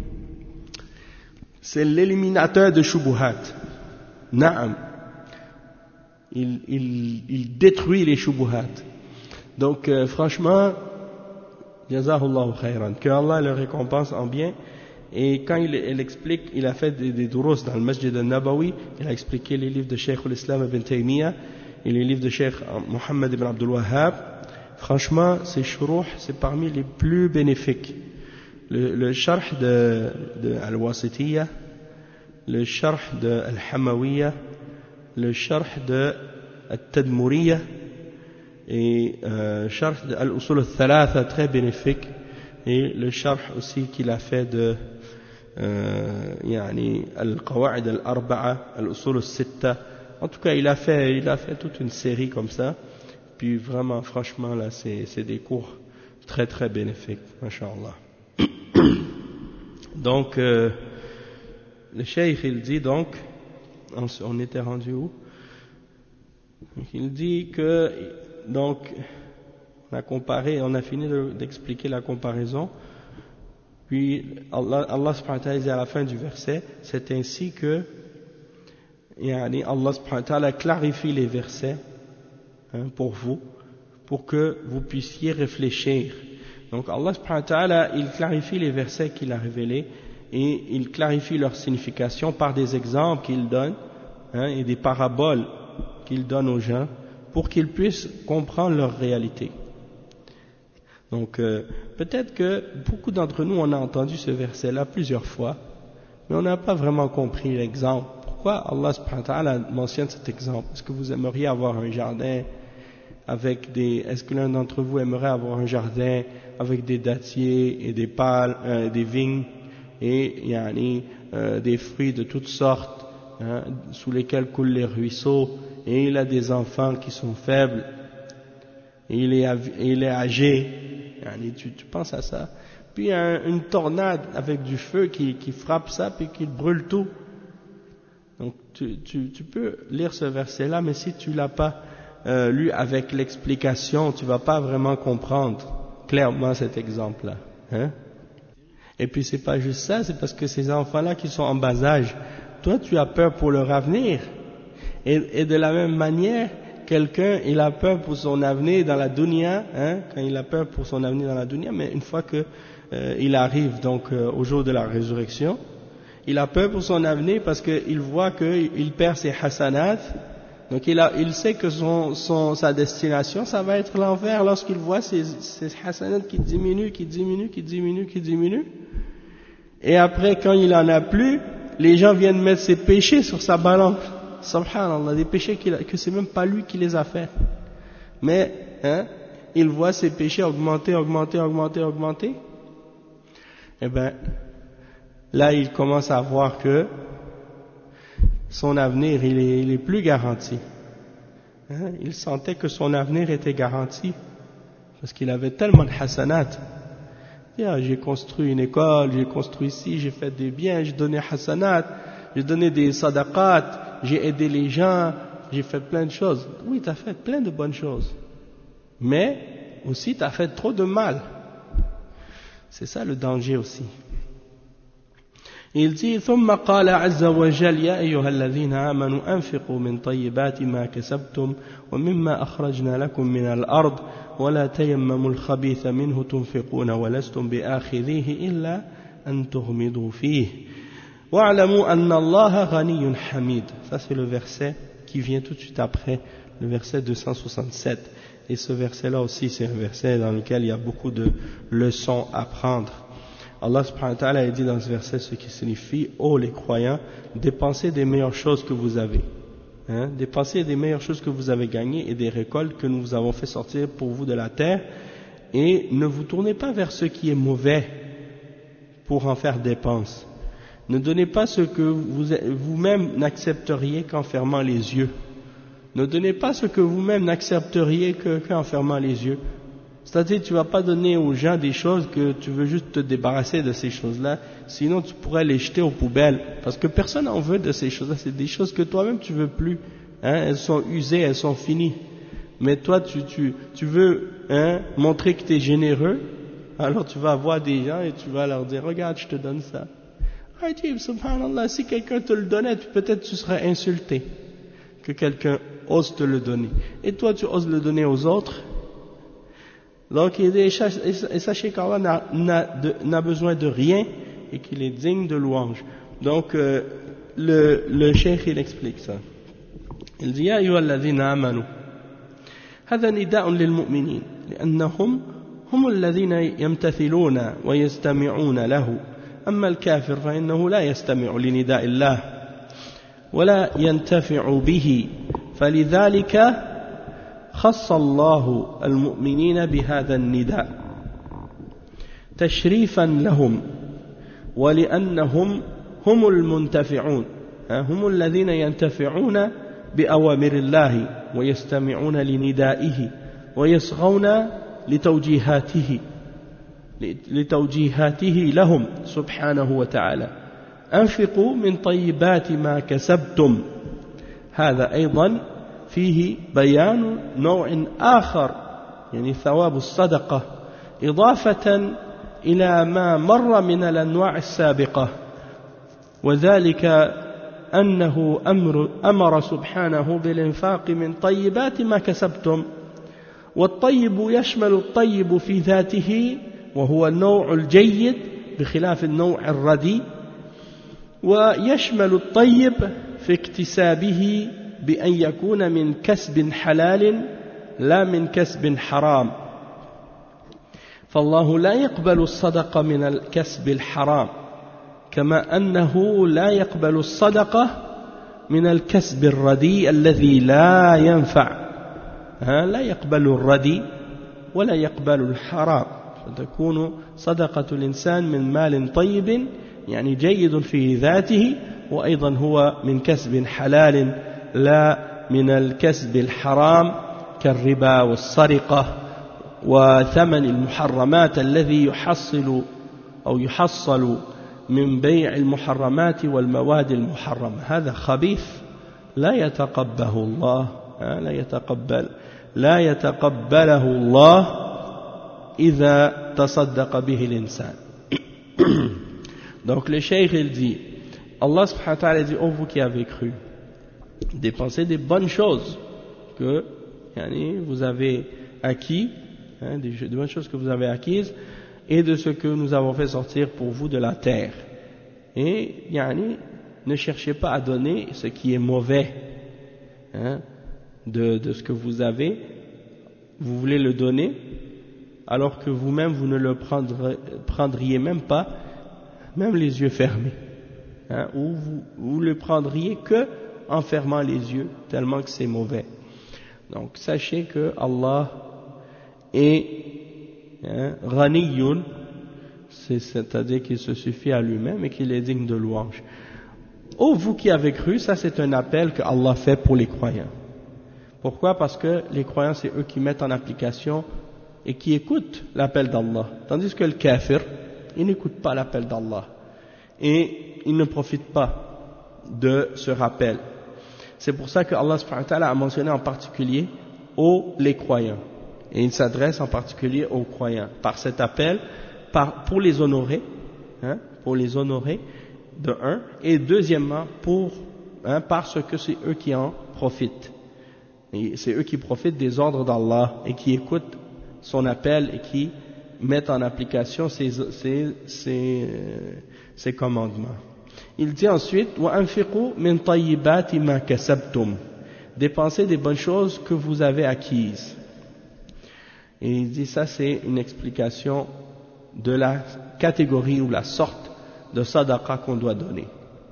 C'est l'éliminateur de shubuhat. Na'am. Il, il, il détruit les shubuhat. Donc, euh, franchement, Jazahullahu khayran. Que Allah le récompense en bien. Et quand il, il explique, il a fait des, des durus dans le Masjid al-Nabawi, il a expliqué les livres de Cheikh al-Islam ibn Taymiyyah et les livres de Cheikh Mohammed ibn Abdul Wahhab. Franchement, ces shuruh, c'est parmi les plus bénéfiques. Le, le sharh de, de Al-Wasitiyya, le sharh de Al-Hamawiyya, le sharh de Al-Tadmuriyya et euh, sharh de Al-Usul al-Thalatha, très bénéfique, et le sharh aussi qu'il a fait de euh, yani Al-Qawa'id al-Arba'a, Al-Usul al-Sitta. En tout cas, il a fait, il a fait toute une série comme ça. Puis vraiment, franchement, là, c'est, c'est des cours très très bénéfiques, masha'Allah. Donc, euh, le cheikh, il dit donc, on, on était rendu où? Il dit que, donc, On a comparé, on a fini de, d'expliquer la comparaison. Puis Allah, Allah subhanahu wa ta'ala dit à la fin du verset, c'est ainsi que yani, Allah subhanahu wa ta'ala clarifie les versets hein, pour vous, pour que vous puissiez réfléchir. Donc Allah subhanahu wa ta'ala, il clarifie les versets qu'il a révélés et il clarifie leur signification par des exemples qu'il donne hein, et des paraboles qu'il donne aux gens pour qu'ils puissent comprendre leur réalité. Donc euh, peut-être que beaucoup d'entre nous on a entendu ce verset-là plusieurs fois, mais on n'a pas vraiment compris l'exemple. Pourquoi Allah subhanahu wa ta'ala mentionne cet exemple? Est-ce que vous aimeriez avoir un jardin avec des... Est-ce que l'un d'entre vous aimerait avoir un jardin avec des dattiers et des pales, euh, des vignes et yani, euh, des fruits de toutes sortes hein, sous lesquels coulent les ruisseaux, et il a des enfants qui sont faibles et il est, et il est âgé, yani, tu, tu penses à ça, puis un, une tornade avec du feu qui, qui frappe ça puis qui brûle tout. Donc tu, tu, tu peux lire ce verset là, mais si tu l'as pas euh, lu avec l'explication, tu vas pas vraiment comprendre clairement cet exemple là hein? Et puis c'est pas juste ça, c'est parce que ces enfants là qui sont en bas âge, toi tu as peur pour leur avenir, et, et de la même manière quelqu'un il a peur pour son avenir dans la dunya hein, quand il a peur pour son avenir dans la dunya, mais une fois que euh, il arrive donc euh, au jour de la résurrection, il a peur pour son avenir parce qu'il voit qu'il perd ses hasanat. Donc il, a, il sait que son, son, sa destination, ça va être l'enfer lorsqu'il voit ses, ses hasanat qui diminuent, qui diminuent, qui diminuent, qui diminuent. Et après, quand il en a plus, les gens viennent mettre ses péchés sur sa balance. Subhanallah, des péchés qu'il a, que c'est même pas lui qui les a fait. Mais, hein, il voit ses péchés augmenter, augmenter, augmenter, augmenter. Eh ben, là, il commence à voir que son avenir, il est, il est plus garanti. Hein? Il sentait que son avenir était garanti parce qu'il avait tellement de hasanat. Ah, j'ai construit une école, j'ai construit ici, j'ai fait des biens, j'ai donné hasanat, j'ai donné des sadaqat, j'ai aidé les gens, j'ai fait plein de choses. Oui, tu as fait plein de bonnes choses. Mais aussi, tu as fait trop de mal. C'est ça le danger aussi. Il dit ثم قال عز وجل يا أيها الذين آمنوا أنفقوا من طيبات ما كسبتم ومما أخرجنا لكم من الأرض ولا تيمموا الخبيث منه تنفقون ولستم بآخذيه إلا أن تغمضوا فيه واعلموا أن الله غني حميد. Ça c'est le verset qui vient tout de suite après, le verset deux cent soixante-sept. Et ce verset-là aussi, c'est un verset dans lequel il y a beaucoup de leçons à prendre. Allah subhanahu wa ta'ala a dit dans ce verset ce qui signifie « Oh les croyants, dépensez des meilleures choses que vous avez. Hein, dépensez des meilleures choses que vous avez gagnées et des récoltes que nous vous avons fait sortir pour vous de la terre et ne vous tournez pas vers ce qui est mauvais pour en faire dépense. Ne donnez pas ce que vous, vous-même n'accepteriez qu'en fermant les yeux. Ne donnez pas ce que vous-même n'accepteriez qu'en fermant les yeux. » C'est-à-dire, tu ne vas pas donner aux gens des choses que tu veux juste te débarrasser de ces choses-là, sinon tu pourrais les jeter aux poubelles, parce que personne n'en veut de ces choses-là, c'est des choses que toi-même tu veux plus, hein, elles sont usées, elles sont finies, mais toi tu, tu, tu veux hein, montrer que tu es généreux, alors tu vas avoir des gens et tu vas leur dire, regarde, je te donne ça. Ajib, subhanallah, si quelqu'un te le donnait, peut-être tu serais insulté que quelqu'un ose te le donner, et toi tu oses le donner aux autres. Donc, et sachez qu'Allah n'a besoin de rien et qu'il est digne de louange. Donc, euh, le, le cheikh, il explique ça. Il dit, يا أيها الذين آمنوا هذا نداء للمؤمنين لأنهم هم الذين يمتثلون ويستمعون له أما الكافر فإنه لا يستمع لنداء الله ولا ينتفع به فلذلك خص الله المؤمنين بهذا النداء تشريفا لهم ولأنهم هم المنتفعون هم الذين ينتفعون بأوامر الله ويستمعون لندائه ويصغون لتوجيهاته لتوجيهاته لهم سبحانه وتعالى أنفقوا من طيبات ما كسبتم. هذا أيضا فيه بيان نوع آخر يعني ثواب الصدقة إضافة إلى ما مر من الأنواع السابقة وذلك أنه أمر, أمر سبحانه بالإنفاق من طيبات ما كسبتم والطيب يشمل الطيب في ذاته وهو النوع الجيد بخلاف النوع الردي ويشمل الطيب في اكتسابه بأن يكون من كسب حلال لا من كسب حرام فالله لا يقبل الصدقة من الكسب الحرام كما أنه لا يقبل الصدقة من الكسب الردي الذي لا ينفع لا يقبل الردي ولا يقبل الحرام فتكون صدقة الإنسان من مال طيب يعني جيد في ذاته وأيضا هو من كسب حلال لا من الكسب الحرام كالربا والسرقة وثمن المحرمات الذي يحصل أو يحصل من بيع المحرمات والمواد المحرمة هذا خبيث لا يتقبله الله لا يتقبل لا يتقبله الله إذا تصدق به الإنسان. Donc le cheikh il dit Allah subhanahu wa ta'ala dit oh vous qui avez cru dépensez des bonnes choses que yani, vous avez acquis hein, des, des bonnes choses que vous avez acquises et de ce que nous avons fait sortir pour vous de la terre et yani, ne cherchez pas à donner ce qui est mauvais hein, de, de ce que vous avez vous voulez le donner alors que vous-même vous ne le prendrez, prendriez même pas même les yeux fermés hein, ou vous, vous le prendriez que en fermant les yeux tellement que c'est mauvais. Donc sachez que Allah est hein, Ghaniyun, c'est-à-dire qu'il se suffit à lui-même et qu'il est digne de louange. Oh vous qui avez cru, ça c'est un appel que Allah fait pour les croyants. Pourquoi? Parce que les croyants c'est eux qui mettent en application et qui écoutent l'appel d'Allah. Tandis que le kafir, il n'écoute pas l'appel d'Allah et il ne profite pas de ce rappel. C'est pour ça que Allah subhanahu wa ta'ala a mentionné en particulier aux les croyants et il s'adresse en particulier aux croyants par cet appel par, pour les honorer hein, pour les honorer de un et deuxièmement pour hein, parce que c'est eux qui en profitent et c'est eux qui profitent des ordres d'Allah et qui écoutent son appel et qui mettent en application ses, ses, ses, ses commandements. Il dit ensuite وَأَنْفِقُوا مِنْ طَيِّبَاتِ مَا كَسَبْتُمْ dépensez des bonnes choses que vous avez acquises. Et il dit ça c'est une explication de la catégorie ou la sorte de sadaqa qu'on doit donner.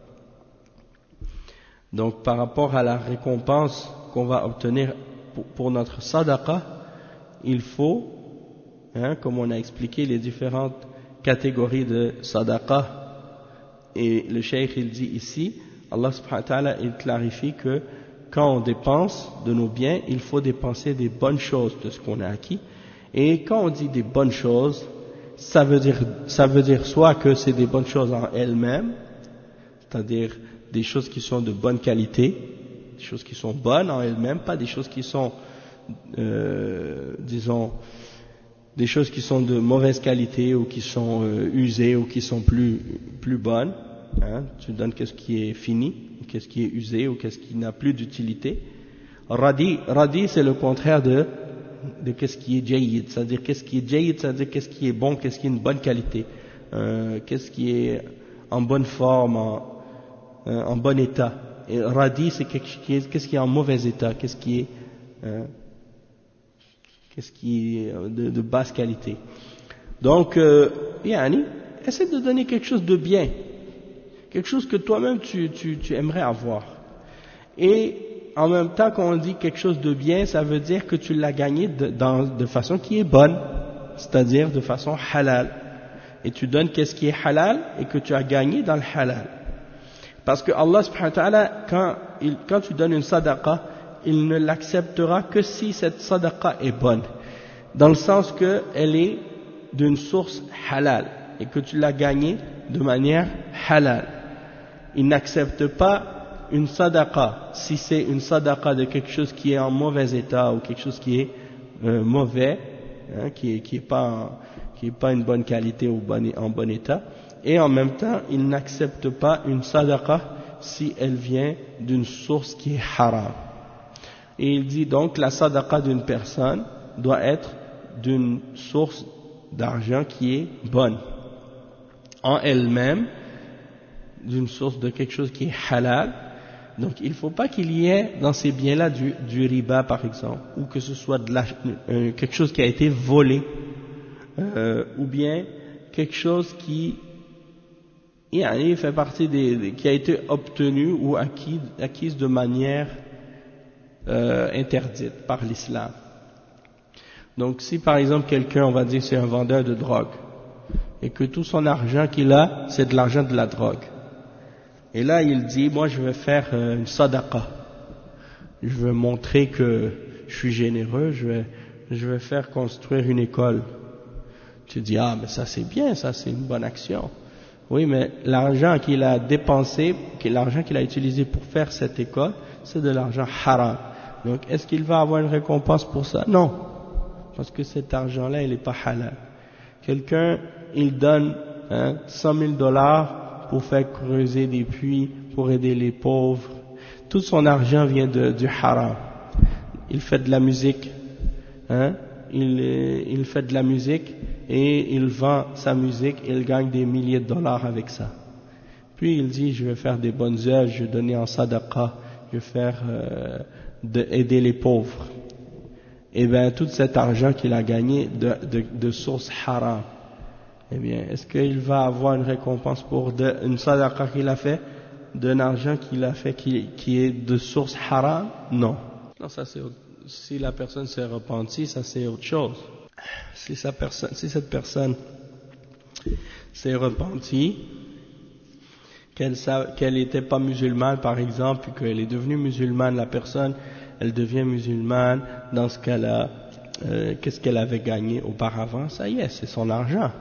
Donc par rapport à la récompense qu'on va obtenir pour, pour notre sadaqa, il faut, hein, comme on a expliqué les différentes catégories de sadaqa, et le cheikh il dit ici, Allah subhanahu wa ta'ala il clarifie que quand on dépense de nos biens, il faut dépenser des bonnes choses de ce qu'on a acquis. Et quand on dit des bonnes choses, ça veut dire, ça veut dire soit que c'est des bonnes choses en elles-mêmes, c'est-à-dire des choses qui sont de bonne qualité, des choses qui sont bonnes en elles-mêmes, pas des choses qui sont, euh, disons, des choses qui sont de mauvaise qualité ou qui sont euh, usées ou qui sont plus, plus bonnes. Hein, tu donnes qu'est-ce qui est fini, qu'est-ce qui est usé ou qu'est-ce qui n'a plus d'utilité. Radi, radi c'est le contraire de, de qu'est-ce qui est jayyid, c'est-à-dire qu'est-ce qui est jayyid, c'est-à-dire qu'est-ce qui est bon, qu'est-ce qui est une bonne qualité, euh, qu'est-ce qui est en bonne forme, en, euh, en bon état. Et radi c'est qu'est-ce qui est, qu'est-ce qui est en mauvais état, qu'est-ce qui est, euh, qu'est-ce qui est de, de basse qualité. Donc, euh, yani, essaie de donner quelque chose de bien. Quelque chose que toi-même tu, tu, tu aimerais avoir. Et en même temps, quand on dit quelque chose de bien, ça veut dire que tu l'as gagné de, dans, de façon qui est bonne, c'est-à-dire de façon halal. Et tu donnes qu'est-ce qui est halal et que tu as gagné dans le halal. Parce que Allah subhanahu wa ta'ala, quand, il, quand tu donnes une sadaqa, il ne l'acceptera que si cette sadaqa est bonne. Dans le sens qu'elle est d'une source halal et que tu l'as gagnée de manière halal. Il n'accepte pas une sadaqa si c'est une sadaqa de quelque chose qui est en mauvais état ou quelque chose qui est euh, mauvais hein, qui est, qui est pas en, qui est pas une bonne qualité ou bon, en bon état, et en même temps il n'accepte pas une sadaqa si elle vient d'une source qui est haram. Et il dit donc la sadaqa d'une personne doit être d'une source d'argent qui est bonne en elle-même, d'une source de quelque chose qui est halal. Donc il ne faut pas qu'il y ait dans ces biens-là du, du riba par exemple, ou que ce soit de la, euh, quelque chose qui a été volé, euh, ou bien quelque chose qui il fait partie des, qui a été obtenu ou acquis, acquise de manière euh, interdite par l'islam. Donc si par exemple quelqu'un, on va dire c'est un vendeur de drogue, et que tout son argent qu'il a, c'est de l'argent de la drogue, et là il dit, moi je vais faire euh, une sadaqa, je veux montrer que je suis généreux, je vais, je vais faire construire une école. Tu dis, ah mais ça c'est bien, ça c'est une bonne action. Oui, mais l'argent qu'il a dépensé, l'argent qu'il a utilisé pour faire cette école, c'est de l'argent haram. Donc, est-ce qu'il va avoir une récompense pour ça? Non, parce que cet argent-là, il n'est pas halal. Quelqu'un, il donne hein, cent mille dollars pour faire creuser des puits, pour aider les pauvres. Tout son argent vient de, du haram. Il fait de la musique, hein, il, il fait de la musique, et il vend sa musique et il gagne des milliers de dollars avec ça. Puis il dit, je vais faire des bonnes œuvres, je vais donner en sadaqa, je vais faire euh, de, aider les pauvres. Et bien tout cet argent qu'il a gagné de, de, de source haram, eh bien est-ce qu'il va avoir une récompense pour de, une sadaqa qu'il a fait, d'un argent qu'il a fait qui, qui est de source haram? Non. Non, ça c'est si la personne s'est repentie, ça c'est autre chose. Si, sa personne, si cette personne s'est repentie, qu'elle qu'elle n'était pas musulmane par exemple, puis qu'elle est devenue musulmane, la personne, elle devient musulmane, dans ce cas-là, euh, qu'est-ce qu'elle avait gagné auparavant? Ça y est, c'est son argent.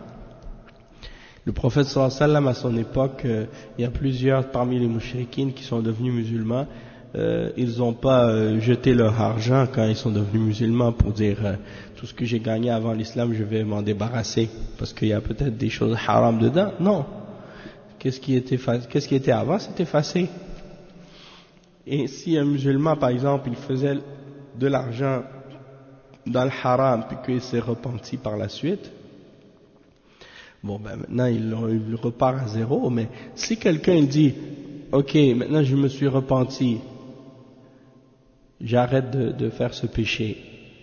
Le prophète sallallahu alayhi wa sallam, à son époque, euh, il y a plusieurs parmi les mouchrikines qui sont devenus musulmans. Euh, ils n'ont pas euh, jeté leur argent quand ils sont devenus musulmans pour dire euh, tout ce que j'ai gagné avant l'islam je vais m'en débarrasser parce qu'il y a peut-être des choses haram dedans. Non, qu'est-ce qui était, qu'est-ce qui était avant, c'est effacé. Et si un musulman par exemple il faisait de l'argent dans le haram puis qu'il s'est repenti par la suite, bon ben maintenant il, il repart à zéro. Mais si quelqu'un il dit ok, maintenant je me suis repenti, j'arrête de, de faire ce péché.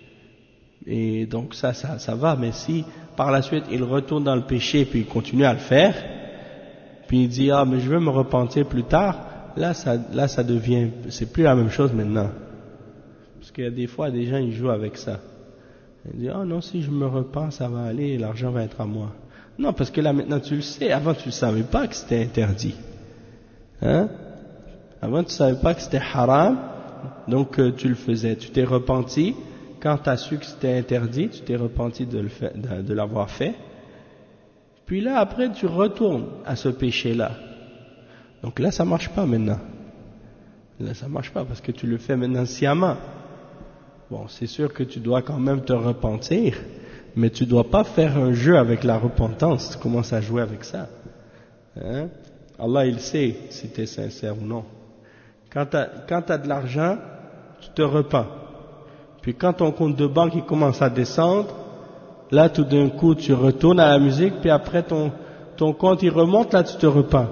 Et donc ça, ça, ça va. Mais si par la suite il retourne dans le péché puis il continue à le faire, puis il dit ah mais je veux me repentir plus tard, là ça, là ça devient, c'est plus la même chose maintenant. Parce qu'il y a des fois des gens ils jouent avec ça. Ils disent ah non si je me repens ça va aller, l'argent va être à moi. Non parce que là maintenant tu le sais. Avant tu ne savais pas que c'était interdit. Hein? Avant tu ne savais pas que c'était haram. Donc euh, tu le faisais, tu t'es repenti, quand tu as su que c'était interdit, tu t'es repenti de, le fait, de, de l'avoir fait, puis là après tu retournes à ce péché-là. Donc là ça marche pas maintenant. Là ça marche pas parce que tu le fais maintenant sciemment. Bon, c'est sûr que tu dois quand même te repentir, mais tu dois pas faire un jeu avec la repentance, tu commences à jouer avec ça. Hein? Allah il sait si tu es sincère ou non. Quand tu as de l'argent, tu te repens. Puis quand ton compte de banque il commence à descendre, là tout d'un coup tu retournes à la musique, puis après ton, ton compte il remonte, là tu te repens.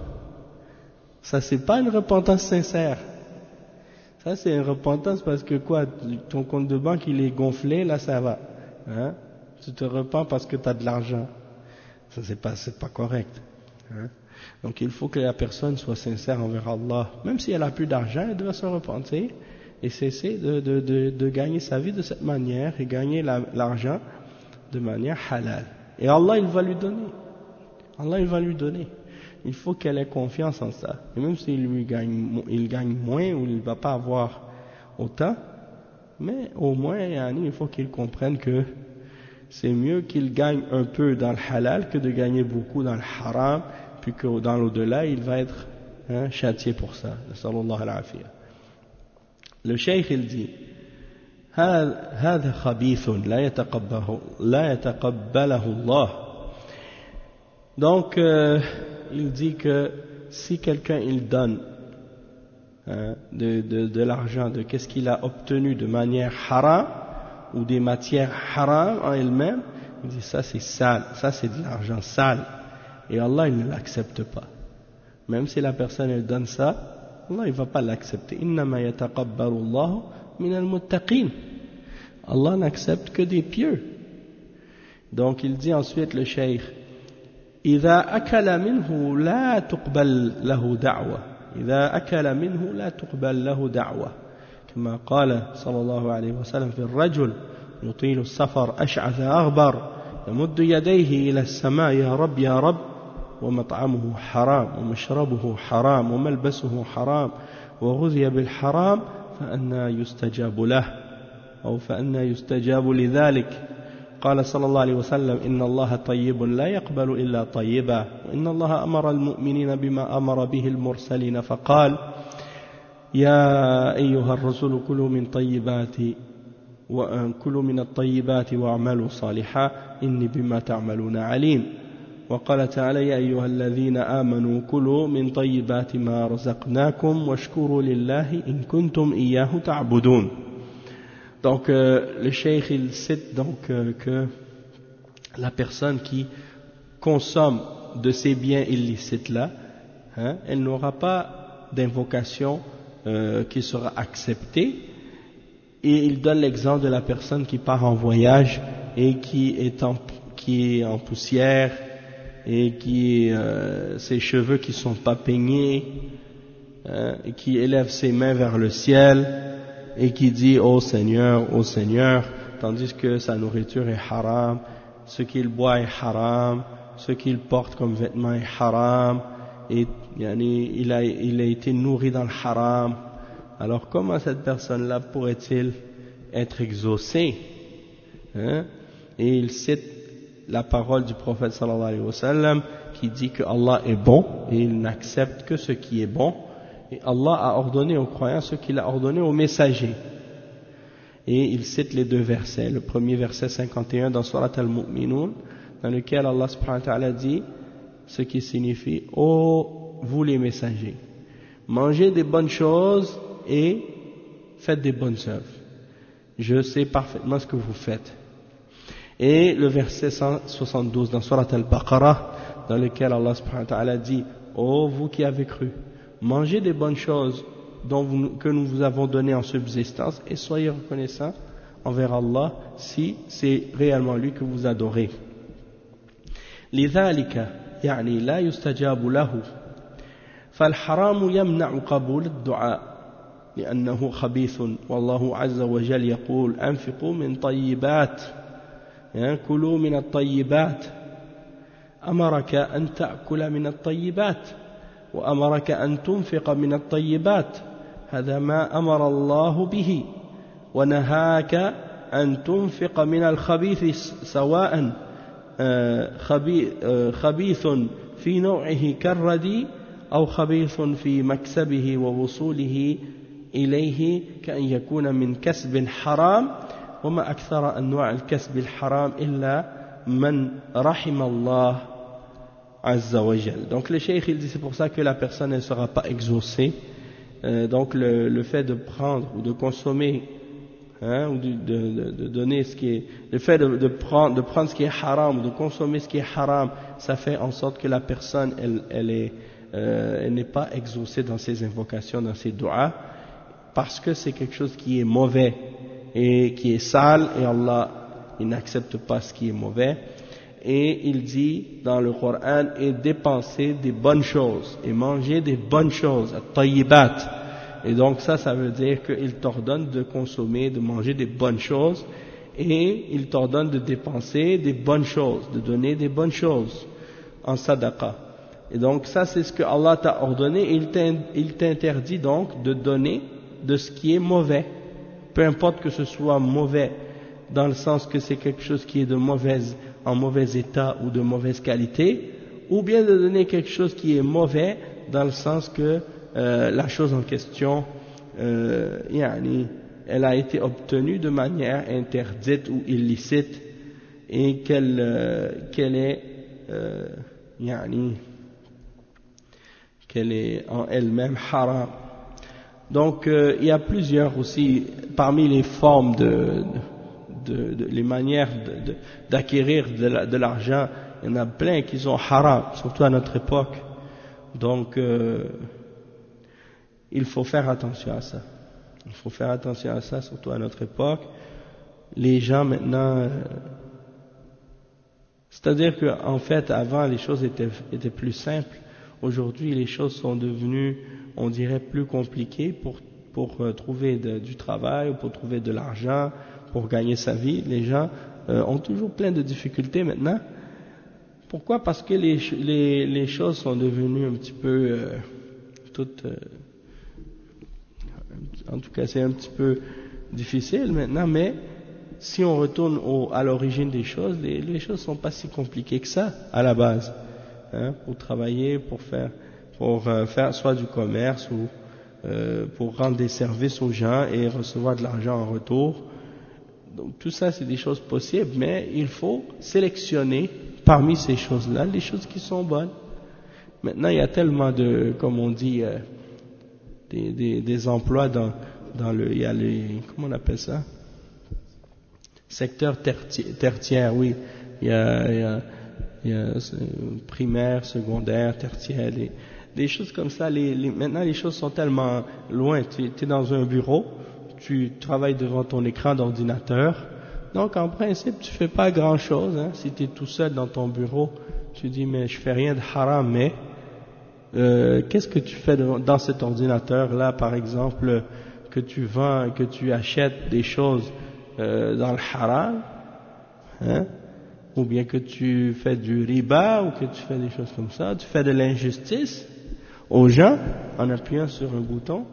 Ça c'est pas une repentance sincère. Ça c'est une repentance parce que quoi, ton compte de banque il est gonflé, là ça va. Hein? Tu te repens parce que tu as de l'argent. Ça c'est pas, c'est pas correct. Hein? Donc il faut que la personne soit sincère envers Allah. Même si elle a plus d'argent, elle doit se repentir et cesser de, de, de, de gagner sa vie de cette manière et gagner la, l'argent de manière halal. Et Allah il va lui donner. Allah il va lui donner. Il faut qu'elle ait confiance en ça. Et même s'il lui gagne, il gagne moins ou il ne va pas avoir autant, mais au moins il faut qu'il comprenne que c'est mieux qu'il gagne un peu dans le halal que de gagner beaucoup dans le haram, puis que dans l'au-delà, il va être hein, châtié pour ça. Sallallahu alayhi wa sallam. Le cheikh, il dit, هذا خبيث لا يتقبله لا يتقبله الله. Donc euh, il dit que si quelqu'un il donne hein, de, de, de l'argent, de qu'est-ce qu'il a obtenu de manière haram ou des matières haram en elles-mêmes, il dit ça c'est sale, ça c'est de l'argent sale et Allah il ne l'accepte pas. Même si la personne elle donne ça, Allah il va pas l'accepter. Innama yataqabbalu Allahu min al-muttaqin. Allah n'accepte que des pieux. Donc il dit ensuite le cheikh إذا أكل منه لا تقبل له دعوة إذا أكل منه لا تقبل له دعوة كما قال صلى الله عليه وسلم في الرجل يطيل السفر أشعث أغبر يمد يديه إلى السماء يا رب يا رب ومطعمه حرام ومشربه حرام وملبسه حرام وغذي بالحرام فأنى يستجاب له أو فأنى يستجاب لذلك. قال صلى الله عليه وسلم إن الله طيب لا يقبل إلا طيبا وإن الله أمر المؤمنين بما أمر به المرسلين فقال يا أيها الرسل كلوا من طيبات وكلوا من الطيبات واعملوا صالحا إني بما تعملون عليم. وقال تعالى يا أيها الذين آمنوا كلوا من طيبات ما رزقناكم واشكروا لله إن كنتم إياه تعبدون. Donc euh, le cheikh il cite donc euh, que la personne qui consomme de ces biens illicites là, hein, elle n'aura pas d'invocation euh, qui sera acceptée. Et il donne l'exemple de la personne qui part en voyage et qui est en, qui est en poussière et qui euh, ses cheveux qui sont pas peignés, hein, et qui élève ses mains vers le ciel et qui dit ô Seigneur, ô Seigneur, tandis que sa nourriture est haram, ce qu'il boit est haram, ce qu'il porte comme vêtement est haram, et yani, il, a, il a été nourri dans le haram. Alors comment cette personne-là pourrait-il être exaucée, hein? Et il cite la parole du prophète sallallahu alayhi wa sallam qui dit que Allah est bon et il n'accepte que ce qui est bon. Et Allah a ordonné aux croyants ce qu'il a ordonné aux messagers. Et il cite les deux versets. Le premier verset cinquante et un dans Surat Al-Mu'minun, dans lequel Allah subhanahu wa ta'ala dit ce qui signifie « Ô vous les messagers, mangez des bonnes choses et faites des bonnes œuvres. Je sais parfaitement ce que vous faites. » Et le verset cent soixante-douze dans Surat Al-Baqarah, dans lequel Allah subhanahu wa ta'ala dit « Ô vous qui avez cru, mangez des bonnes choses dont vous, que nous vous avons données en subsistance et soyez reconnaissants envers Allah si c'est réellement lui que vous adorez. لذلك يعني لا يستجاب له فالحرام يمنع قبول الدعاء لأنه خبيث والله عز وجل يقول أنفقوا من طيبات كلوا من الطيبات أمرك أن تأكل من الطيبات وأمرك أن تنفق من الطيبات هذا ما أمر الله به ونهاك أن تنفق من الخبيث سواء خبيث في نوعه كالردي أو خبيث في مكسبه ووصوله إليه كأن يكون من كسب حرام وما أكثر أنواع الكسب الحرام إلا من رحم الله Azza wa Jal. Donc le cheikh il dit c'est pour ça que la personne ne sera pas exaucée. Euh, donc le, le fait de prendre ou de consommer, hein, ou de, de, de donner ce qui est, le fait de, de prendre, de prendre ce qui est haram ou de consommer ce qui est haram, ça fait en sorte que la personne elle, elle est, euh, elle n'est pas exaucée dans ses invocations, dans ses du'as, parce que c'est quelque chose qui est mauvais et qui est sale et Allah il n'accepte pas ce qui est mauvais. Et il dit dans le Coran et dépenser des bonnes choses et manger des bonnes choses, at-tayyibat. Et donc ça, ça veut dire qu'il t'ordonne de consommer, de manger des bonnes choses et il t'ordonne de dépenser des bonnes choses, de donner des bonnes choses en sadaqa. Et donc ça, c'est ce que Allah t'a ordonné et il t'interdit donc de donner de ce qui est mauvais. Peu importe que ce soit mauvais dans le sens que c'est quelque chose qui est de mauvaise en mauvais état ou de mauvaise qualité, ou bien de donner quelque chose qui est mauvais dans le sens que euh, la chose en question euh, yani, elle a été obtenue de manière interdite ou illicite et qu'elle euh, qu'elle est euh, yani, qu'elle est en elle-même haram. Donc euh, il y a plusieurs aussi parmi les formes de, de, de les manières de, de, d'acquérir de, la, de l'argent, il y en a plein qui sont haram, surtout à notre époque. Donc euh, il faut faire attention à ça. Il faut faire attention à ça, surtout à notre époque. Les gens maintenant, euh, c'est-à-dire qu'en fait, avant, les choses étaient, étaient plus simples. Aujourd'hui, les choses sont devenues, on dirait, plus compliquées pour, pour euh, trouver de, du travail, ou pour trouver de l'argent, pour gagner sa vie. Les gens euh, ont toujours plein de difficultés maintenant. Pourquoi? Parce que les, les, les choses sont devenues un petit peu euh, toutes... Euh, en tout cas, c'est un petit peu difficile maintenant, mais si on retourne au, à l'origine des choses, les, les choses ne sont pas si compliquées que ça, à la base. Hein, pour travailler, pour faire, pour euh, faire soit du commerce ou euh, pour rendre des services aux gens et recevoir de l'argent en retour. Donc tout ça, c'est des choses possibles, mais il faut sélectionner parmi ces choses-là les choses qui sont bonnes. Maintenant, il y a tellement de, comme on dit, euh, des, des, des emplois dans, dans le, il y a les, comment on appelle ça? Secteur tertiaire, tertiaire, oui. Il y a, il y a, il y a primaire, secondaire, tertiaire, des, des choses comme ça. Les, les, maintenant, les choses sont tellement loin. Tu es dans un bureau, tu travailles devant ton écran d'ordinateur. Donc, en principe, tu fais pas grand-chose. Hein. Si tu es tout seul dans ton bureau, tu dis, mais je fais rien de haram, mais euh, qu'est-ce que tu fais dans cet ordinateur-là, par exemple, que tu vends, que tu achètes des choses euh, dans le haram, hein, ou bien que tu fais du riba, ou que tu fais des choses comme ça, tu fais de l'injustice aux gens en appuyant sur un bouton.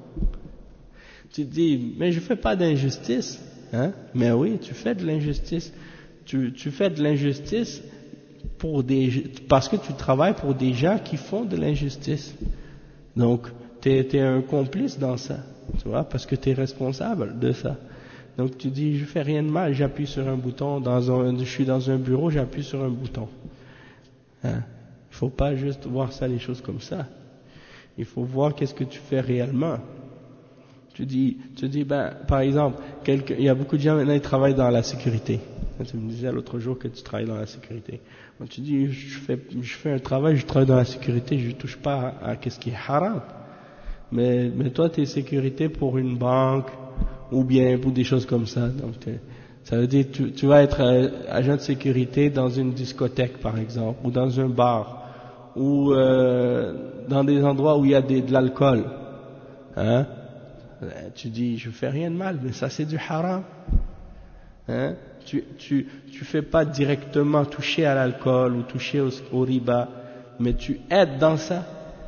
Tu te dis, mais je fais pas d'injustice, hein, mais oui, tu fais de l'injustice. Tu, tu fais de l'injustice pour des, parce que tu travailles pour des gens qui font de l'injustice. Donc, tu es un complice dans ça, tu vois, parce que tu es responsable de ça. Donc, tu dis, je fais rien de mal, j'appuie sur un bouton, dans un, je suis dans un bureau, j'appuie sur un bouton. Hein? Il faut pas juste voir ça, les choses comme ça. Il faut voir qu'est-ce que tu fais réellement. Tu dis, tu dis, ben, par exemple, quelques, il y a beaucoup de gens maintenant qui travaillent dans la sécurité. Tu me disais l'autre jour que tu travailles dans la sécurité. Donc, tu dis, je fais, je fais un travail, je travaille dans la sécurité, je ne touche pas à, à qu'est-ce qui est haram. Mais, mais toi, tu es sécurité pour une banque ou bien pour des choses comme ça. Donc, ça veut dire, tu, tu vas être agent de sécurité dans une discothèque, par exemple, ou dans un bar, ou euh, dans des endroits où il y a des, de l'alcool. Hein? Tu dis, je fais rien de mal, mais ça c'est du haram. Hein? Tu, tu, tu fais pas directement toucher à l'alcool ou toucher au, au riba, mais tu aides dans ça.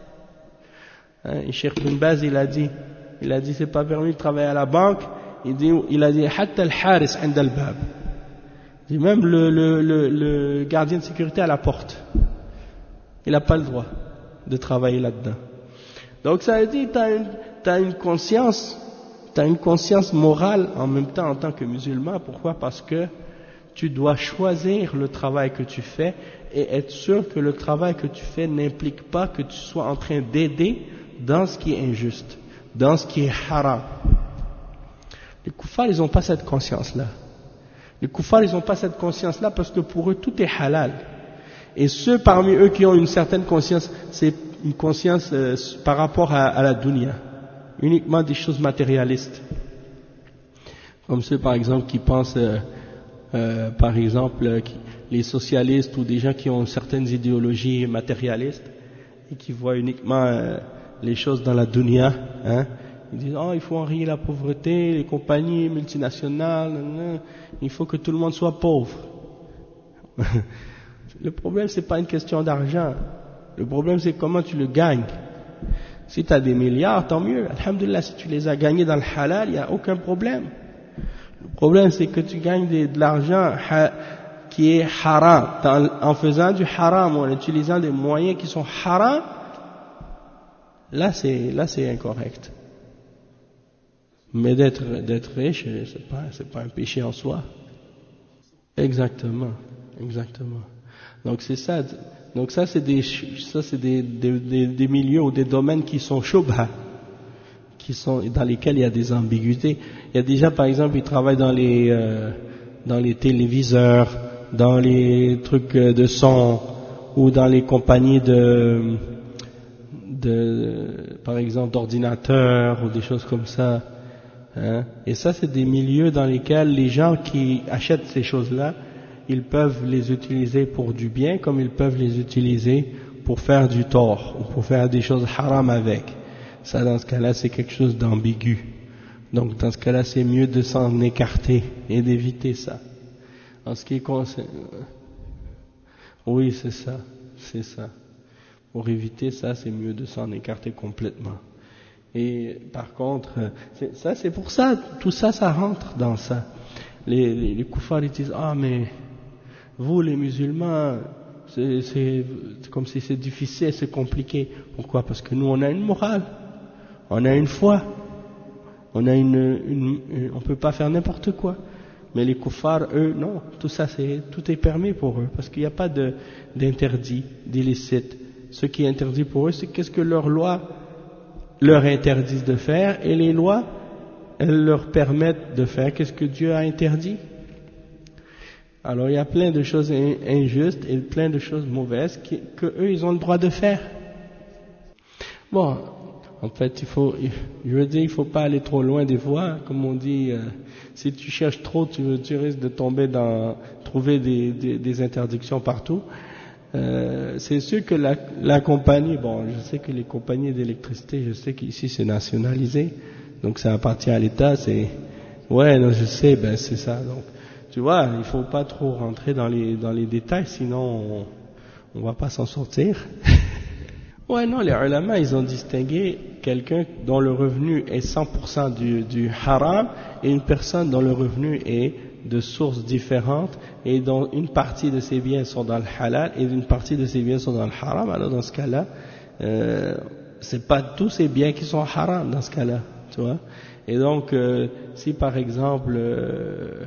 Hein? Et Cheikh Bin Baz, il a dit, il a dit, c'est pas permis de travailler à la banque. Il dit, il a dit, hatta al-haris 'inda al-bab. Il dit, même le, le, le, le gardien de sécurité à la porte, il n'a pas le droit de travailler là-dedans. Donc ça veut dire, tu as une, t'as une conscience, tu as une conscience morale en même temps en tant que musulman. Pourquoi? Parce que tu dois choisir le travail que tu fais et être sûr que le travail que tu fais n'implique pas que tu sois en train d'aider dans ce qui est injuste, dans ce qui est haram. Les koufars, ils n'ont pas cette conscience-là. Les koufars, ils n'ont pas cette conscience-là parce que pour eux, tout est halal. Et ceux parmi eux qui ont une certaine conscience, c'est une conscience euh, par rapport à, à la dunya, uniquement des choses matérialistes. Comme ceux, par exemple, qui pensent, euh, euh, par exemple, euh, qui, les socialistes ou des gens qui ont certaines idéologies matérialistes et qui voient uniquement euh, les choses dans la dunya, hein. Ils disent, oh, il faut enrayer la pauvreté, les compagnies multinationales, nan, nan, il faut que tout le monde soit pauvre. Le problème, c'est pas une question d'argent. Le problème, c'est comment tu le gagnes. Si tu as des milliards, tant mieux. Alhamdulillah, si tu les as gagnés dans le halal, il n'y a aucun problème. Le problème, c'est que tu gagnes de, de l'argent ha, qui est haram. En, en faisant du haram, en utilisant des moyens qui sont haram, là, c'est, là, c'est incorrect. Mais d'être d'être riche, c'est pas c'est pas un péché en soi. Exactement, exactement. Donc c'est ça. Donc ça c'est des ça c'est des, des, des, des milieux ou des domaines qui sont shubha, qui sont dans lesquels il y a des ambiguïtés. Il y a déjà par exemple ils travaillent dans les euh, dans les téléviseurs, dans les trucs de son ou dans les compagnies de de par exemple d'ordinateurs ou des choses comme ça. Hein? Et ça c'est des milieux dans lesquels les gens qui achètent ces choses-là, ils peuvent les utiliser pour du bien comme ils peuvent les utiliser pour faire du tort ou pour faire des choses haram avec. Ça dans ce cas-là c'est quelque chose d'ambigu. Donc dans ce cas-là c'est mieux de s'en écarter et d'éviter ça. En ce qui concerne... Oui c'est ça, c'est ça. Pour éviter ça c'est mieux de s'en écarter complètement. Et par contre, c'est, ça c'est pour ça, tout ça ça rentre dans ça. Les, les, les koufars ils disent ah mais vous les musulmans c'est, c'est, c'est comme si c'est difficile, c'est compliqué. Pourquoi? Parce que nous on a une morale, on a une foi, on a une, une, une on peut pas faire n'importe quoi. Mais les koufars eux non, tout ça c'est tout est permis pour eux parce qu'il n'y a pas de d'interdit, d'illicite. Ce qui est interdit pour eux c'est qu'est-ce que leur loi leur interdisent de faire et les lois elles leur permettent de faire qu'est-ce que Dieu a interdit. Alors il y a plein de choses injustes et plein de choses mauvaises qui, que eux ils ont le droit de faire. Bon, en fait il faut, je veux dire il faut pas aller trop loin des fois, comme on dit, euh, si tu cherches trop tu, tu risques de tomber dans, trouver des, des, des interdictions partout. Euh, c'est sûr que la, la compagnie, bon, je sais que les compagnies d'électricité, je sais qu'ici c'est nationalisé, donc ça appartient à l'État, c'est, ouais, non, je sais, ben c'est ça. Donc, tu vois, il faut pas trop rentrer dans les dans les détails, sinon on, on va pas s'en sortir. Ouais, non, les ulama, ils ont distingué quelqu'un dont le revenu est cent pour cent du, du haram et une personne dont le revenu est de sources différentes et dont une partie de ses biens sont dans le halal et une partie de ses biens sont dans le haram. Alors dans ce cas-là, euh, c'est pas tous ces biens qui sont haram dans ce cas-là, tu vois. Et donc, euh, si par exemple, euh,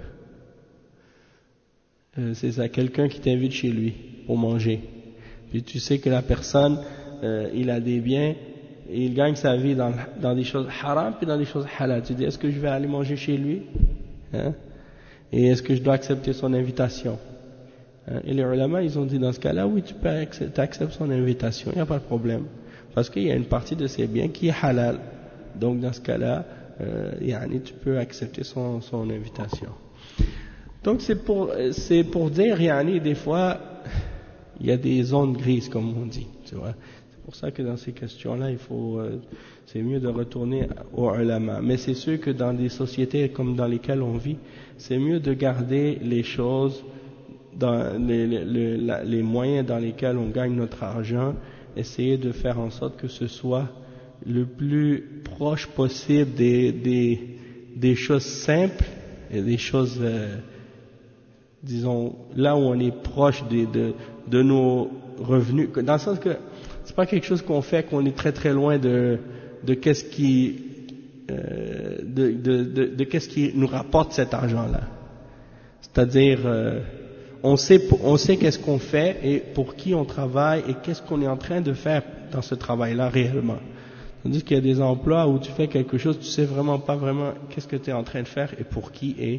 euh, c'est ça, quelqu'un qui t'invite chez lui pour manger, puis tu sais que la personne, euh, il a des biens et il gagne sa vie dans, dans des choses haram puis dans des choses halal. Tu dis, est-ce que je vais aller manger chez lui, hein? Et est-ce que je dois accepter son invitation? Et les ulama, ils ont dit dans ce cas-là, oui, tu peux accepter, acceptes son invitation, il n'y a pas de problème. Parce qu'il y a une partie de ses biens qui est halal. Donc dans ce cas-là, euh, yani, tu peux accepter son, son invitation. Donc c'est pour, c'est pour dire, yani, des fois, il y a des zones grises, comme on dit, tu vois. C'est pour ça que dans ces questions-là, il faut, euh, c'est mieux de retourner aux ulama. Mais c'est sûr que dans des sociétés comme dans lesquelles on vit, c'est mieux de garder les choses, dans les, les, les, les moyens dans lesquels on gagne notre argent, essayer de faire en sorte que ce soit le plus proche possible des, des, des choses simples et des choses, euh, disons, là où on est proche de, de, de nos revenus, dans le sens que c'est pas quelque chose qu'on fait qu'on est très très loin de, de qu'est-ce qui, euh, de, de, de, de qu'est-ce qui nous rapporte cet argent-là. C'est-à-dire, euh, on sait, on sait qu'est-ce qu'on fait et pour qui on travaille et qu'est-ce qu'on est en train de faire dans ce travail-là réellement. Tandis qu'il y a des emplois où tu fais quelque chose, tu sais vraiment pas vraiment qu'est-ce que tu es en train de faire et pour qui et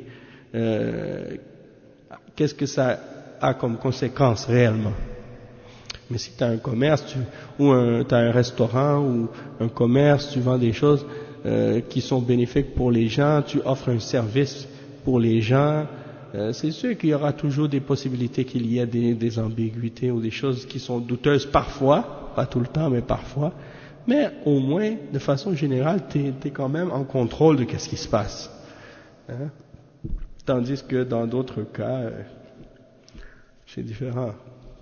euh, qu'est-ce que ça a comme conséquence réellement. Mais si tu as un commerce tu, ou tu as un restaurant ou un commerce, tu vends des choses euh, qui sont bénéfiques pour les gens, tu offres un service pour les gens, euh, c'est sûr qu'il y aura toujours des possibilités qu'il y ait des, des ambiguïtés ou des choses qui sont douteuses parfois, pas tout le temps mais parfois, mais au moins de façon générale tu es quand même en contrôle de qu'est-ce qui se passe. Hein? Tandis que dans d'autres cas, euh, c'est différent.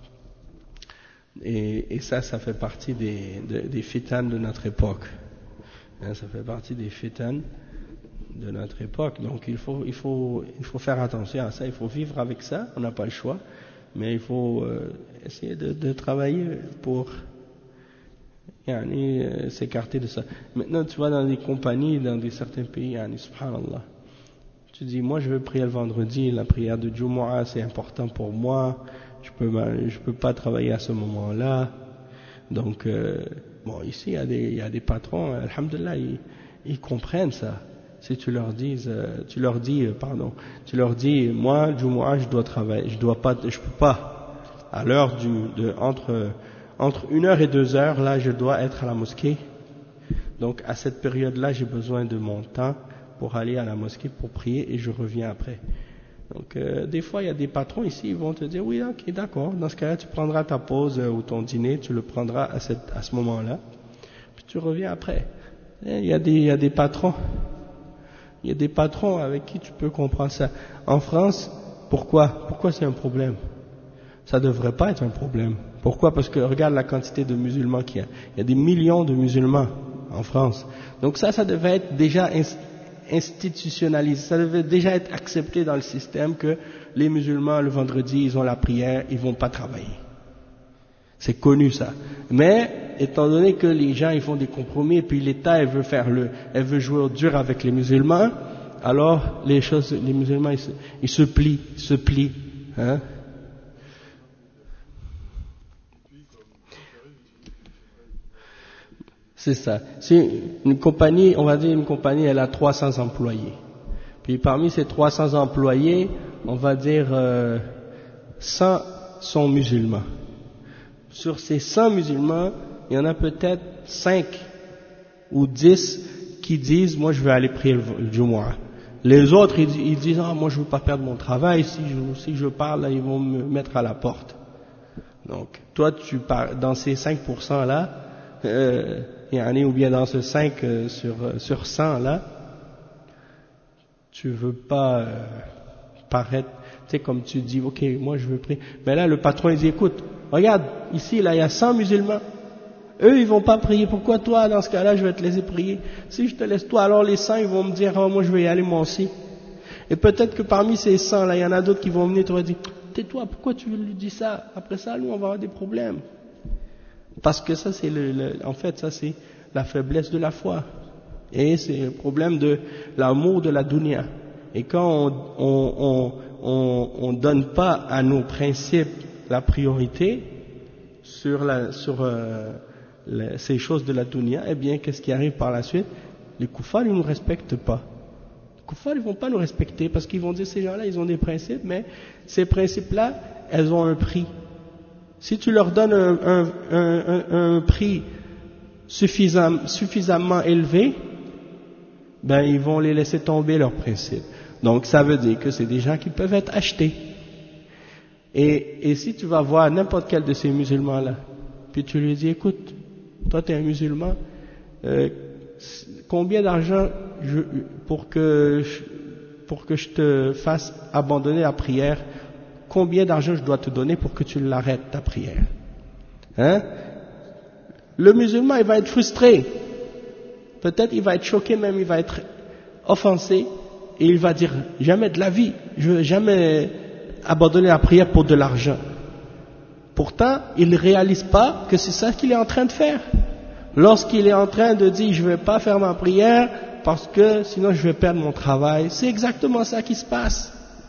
Et, et ça, ça fait partie des, des, des fitanes de notre époque. Hein, ça fait partie des fitanes de notre époque. Donc il faut, il faut, il faut faire attention à ça. Il faut vivre avec ça. On n'a pas le choix, mais il faut euh, essayer de, de travailler pour yani, euh, s'écarter de ça. Maintenant, tu vas dans des compagnies, dans des certains pays, yani, subhanallah. Tu dis, moi je veux prier le vendredi, la prière de Jumu'ah c'est important pour moi, je peux, je peux pas travailler à ce moment-là. Donc, euh, bon, ici il y a des, il y a des patrons, alhamdulillah, ils, ils comprennent ça. Si tu leur dis, euh, tu leur dis, euh, pardon, tu leur dis, moi Jumu'ah je dois travailler, je dois pas, je peux pas. À l'heure du, de, entre, entre une heure et deux heures, là je dois être à la mosquée. Donc à cette période-là j'ai besoin de mon temps pour aller à la mosquée pour prier et je reviens après. Donc euh, des fois il y a des patrons ici, ils vont te dire oui ok d'accord, dans ce cas-là tu prendras ta pause euh, ou ton dîner, tu le prendras à, cette, à ce moment-là, puis tu reviens après. Et il y a des, il y a des patrons, il y a des patrons avec qui tu peux comprendre ça. En France, pourquoi Pourquoi c'est un problème? Ça devrait pas être un problème. Pourquoi? Parce que regarde la quantité de musulmans qu'il y a. Il y a des millions de musulmans en France. Donc ça, ça devait être déjà institutionnalisé, ça devait déjà être accepté dans le système que les musulmans le vendredi ils ont la prière, ils vont pas travailler. C'est connu ça. Mais étant donné que les gens ils font des compromis et puis l'État elle veut faire le, elle veut jouer au dur avec les musulmans, alors les choses, les musulmans ils se, ils se plient, ils se plient, hein. C'est ça. Si une compagnie, on va dire une compagnie, elle a trois cents employés. Puis parmi ces trois cents employés, on va dire euh, cent sont musulmans. Sur ces cent musulmans, il y en a peut-être cinq ou dix qui disent, moi je vais aller prier le Jumu'ah. Les autres, ils, ils disent, ah, moi je veux pas perdre mon travail, si je, si je parle, là, ils vont me mettre à la porte. Donc, toi, tu parles, dans ces cinq pour cent là, euh, ou bien dans ce cinq euh, sur, euh, sur cent là, tu veux pas euh, paraître, tu sais, comme tu dis, ok, moi je veux prier. Mais là, le patron, il dit, écoute, regarde, ici, là, il y a cent musulmans. Eux, ils vont pas prier. Pourquoi toi, dans ce cas-là, je vais te laisser prier? Si je te laisse toi, alors les cent, ils vont me dire, oh, moi je vais y aller moi aussi. Et peut-être que parmi ces cent là, il y en a d'autres qui vont venir, tu vas dire, tais-toi, pourquoi tu lui dis ça? Après ça, nous, on va avoir des problèmes. Parce que ça, c'est le, le, en fait, ça, c'est la faiblesse de la foi. Et c'est le problème de l'amour de la dunya. Et quand on, on, on, on, on donne pas à nos principes la priorité sur la, sur, euh, les, ces choses de la dunya, eh bien, qu'est-ce qui arrive par la suite? Les koufars, ils ne nous respectent pas. Les koufars, ils vont pas nous respecter parce qu'ils vont dire, ces gens-là, ils ont des principes, mais ces principes-là, elles ont un prix. Si tu leur donnes un, un, un, un, un prix suffisant, suffisamment élevé, ben ils vont les laisser tomber leurs principes. Donc ça veut dire que c'est des gens qui peuvent être achetés. Et, et si tu vas voir n'importe quel de ces musulmans-là, puis tu lui dis, écoute, toi tu es un musulman, euh, combien d'argent je, pour que je, pour que je te fasse abandonner la prière? Combien d'argent je dois te donner pour que tu l'arrêtes, ta prière? Hein? Le musulman, il va être frustré. Peut-être il va être choqué même, il va être offensé. Et il va dire, jamais de la vie, je ne vais jamais abandonner la prière pour de l'argent. Pourtant, il ne réalise pas que c'est ça qu'il est en train de faire. Lorsqu'il est en train de dire, je ne vais pas faire ma prière parce que sinon je vais perdre mon travail, c'est exactement ça qui se passe.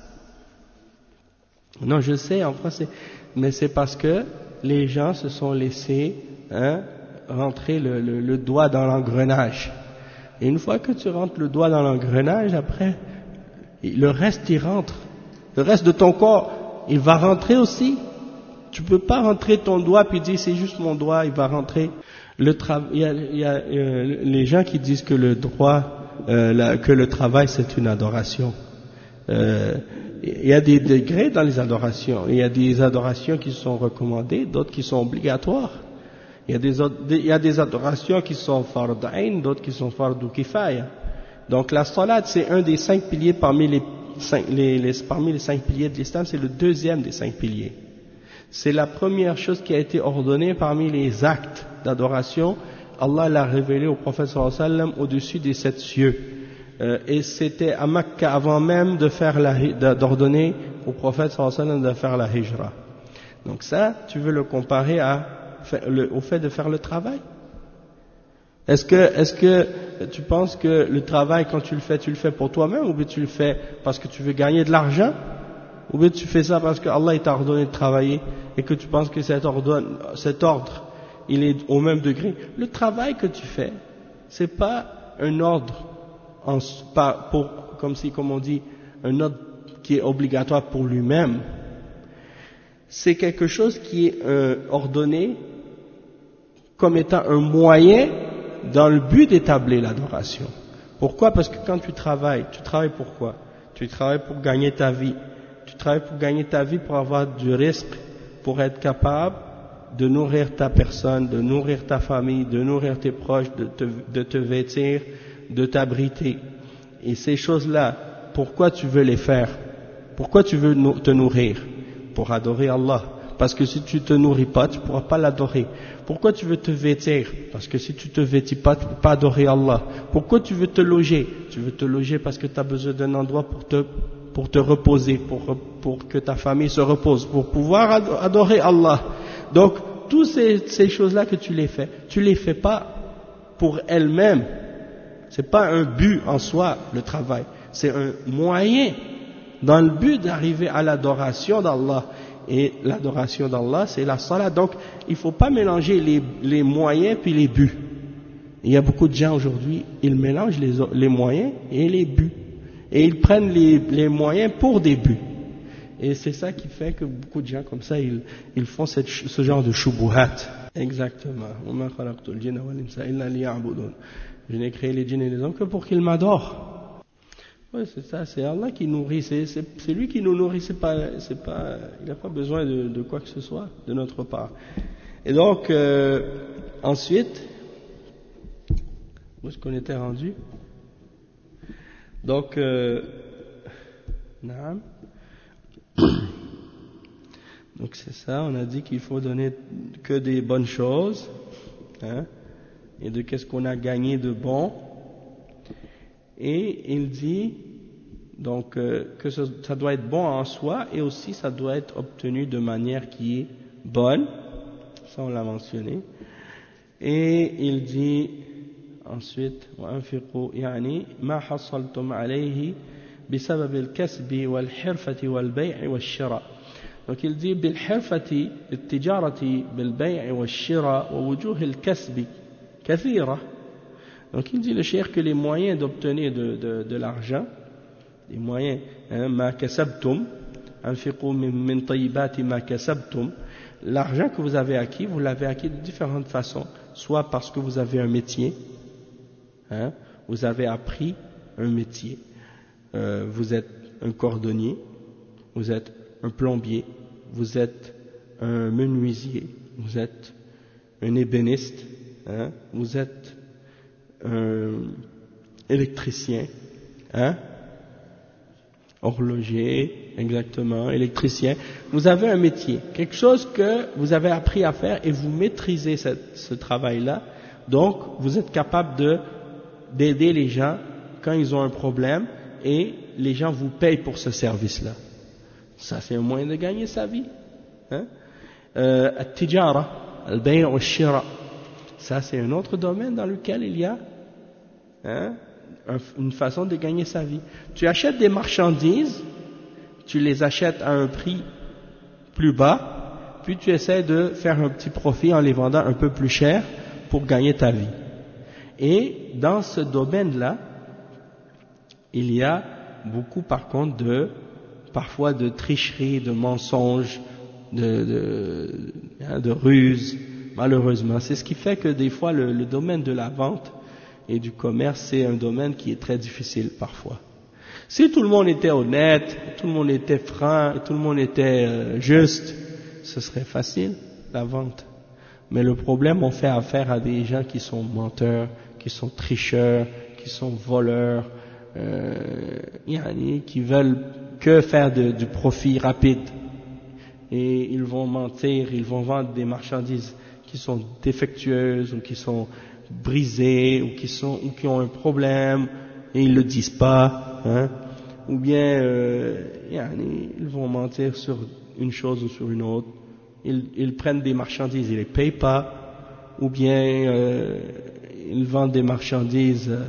Non, je sais, en français, mais c'est parce que les gens se sont laissés hein, rentrer le, le, le doigt dans l'engrenage. Et une fois que tu rentres le doigt dans l'engrenage, après, le reste, il rentre. Le reste de ton corps, il va rentrer aussi. Tu peux pas rentrer ton doigt puis dire c'est juste mon doigt, il va rentrer. Le tra- il y a, il y a euh, les gens qui disent que le droit, euh, la, que le travail c'est une adoration. Euh, il y a des degrés dans les adorations. Il y a des adorations qui sont recommandées, d'autres qui sont obligatoires. Il y a des, il y a des adorations qui sont fard ayn, d'autres qui sont fard kifaya. Donc la salat, c'est un des cinq piliers parmi les cinq, les, les, parmi les cinq piliers de l'islam, c'est le deuxième des cinq piliers. C'est la première chose qui a été ordonnée parmi les actes d'adoration. Allah l'a révélé au prophète sallallahu alayhi wa sallam au-dessus des sept cieux. Euh, et c'était à Makka avant même de faire la, d'ordonner au prophète sallallahu alayhi wa sallam de faire la hijra. Donc ça, tu veux le comparer à, au fait de faire le travail? Est-ce que, est-ce que tu penses que le travail, quand tu le fais, tu le fais pour toi-même, ou bien tu le fais parce que tu veux gagner de l'argent, ou bien tu fais ça parce que Allah t'a ordonné de travailler, et que tu penses que cet ordre, cet ordre, il est au même degré? Le travail que tu fais, c'est pas un ordre, en, pas pour, comme si, comme on dit, un ordre qui est obligatoire pour lui-même. C'est quelque chose qui est euh, ordonné comme étant un moyen dans le but d'établir l'adoration. Pourquoi? Parce que quand tu travailles, tu travailles pour quoi? Tu travailles pour gagner ta vie. Tu travailles pour gagner ta vie, pour avoir du risque, pour être capable de nourrir ta personne, de nourrir ta famille, de nourrir tes proches, de te, de te vêtir, de t'abriter. Et ces choses-là, pourquoi tu veux les faire? Pourquoi tu veux te nourrir? Pour adorer Allah. Parce que si tu te nourris pas, tu ne pourras pas l'adorer. Pourquoi tu veux te vêtir? Parce que si tu te vêtis pas, tu ne peux pas adorer Allah. Pourquoi tu veux te loger? Tu veux te loger parce que tu as besoin d'un endroit pour te, pour te reposer, pour, pour que ta famille se repose, pour pouvoir adorer Allah. Donc, toutes ces, ces choses-là que tu les fais, tu les fais pas pour elles-mêmes. C'est pas un but en soi, le travail. C'est un moyen dans le but d'arriver à l'adoration d'Allah. Et l'adoration d'Allah, c'est la salat. Donc, il ne faut pas mélanger les, les moyens puis les buts. Il y a beaucoup de gens aujourd'hui, ils mélangent les, les moyens et les buts. Et ils prennent les, les moyens pour des buts. Et c'est ça qui fait que beaucoup de gens comme ça, ils, ils font cette, ce genre de shubuhat. Exactement. Je n'ai créé les djinns et les hommes que pour qu'ils m'adorent. Oui, c'est ça, c'est Allah qui nourrit, c'est, c'est, c'est lui qui nous nourrit, c'est pas, c'est pas, il n'a pas besoin de, de quoi que ce soit de notre part. Et donc, euh, ensuite, où est-ce qu'on était rendu? Donc, euh, naam. Donc c'est ça, on a dit qu'il faut donner que des bonnes choses, hein, et de qu'est-ce qu'on a gagné de bon. Et il dit donc euh, que ça, ça doit être bon en soi, et aussi ça doit être obtenu de manière qui est bonne, ça on l'a mentionné. Et il dit ensuite وأنفقوا يعني ما حصلتم عليه بسبب الكسب والحرفة والبيع والشراء. Donc il dit بالحرفة التجارة بالبيع والشراء ووجوه الكسب كثيرة. Donc il dit le cheikh que les moyens d'obtenir de, de, de l'argent, les moyens, ma kasabtum, anfiqu min tayyibati ma kasabtum, l'argent que vous avez acquis, vous l'avez acquis de différentes façons, soit parce que vous avez un métier, hein, vous avez appris un métier, euh, vous êtes un cordonnier, vous êtes un plombier, vous êtes un menuisier, vous êtes un ébéniste, hein, vous êtes un électricien, hein, horloger, exactement, électricien. Vous avez un métier, quelque chose que vous avez appris à faire et vous maîtrisez cette, ce travail-là. Donc, vous êtes capable de d'aider les gens quand ils ont un problème et les gens vous payent pour ce service-là. Ça, c'est un moyen de gagner sa vie. Hein? Euh, at-tijara, al-bay' wa al-shira. Ça, c'est un autre domaine dans lequel il y a hein, une façon de gagner sa vie. Tu achètes des marchandises, tu les achètes à un prix plus bas, puis tu essaies de faire un petit profit en les vendant un peu plus cher pour gagner ta vie. Et dans ce domaine-là, il y a beaucoup par contre de, parfois de tricherie, de mensonges, de, de, hein, de ruses, malheureusement. C'est ce qui fait que des fois le, le domaine de la vente et du commerce, c'est un domaine qui est très difficile parfois. Si tout le monde était honnête, tout le monde était franc, tout le monde était euh, juste, ce serait facile, la vente. Mais le problème, on fait affaire à des gens qui sont menteurs, qui sont tricheurs, qui sont voleurs, euh, qui veulent que faire de, du profit rapide. Et ils vont mentir, ils vont vendre des marchandises qui sont défectueuses ou qui sont brisées ou qui sont ou qui ont un problème et ils le disent pas, hein, ou bien euh, ils vont mentir sur une chose ou sur une autre. Ils, ils prennent des marchandises, ils les payent pas, ou bien euh, ils vendent des marchandises euh,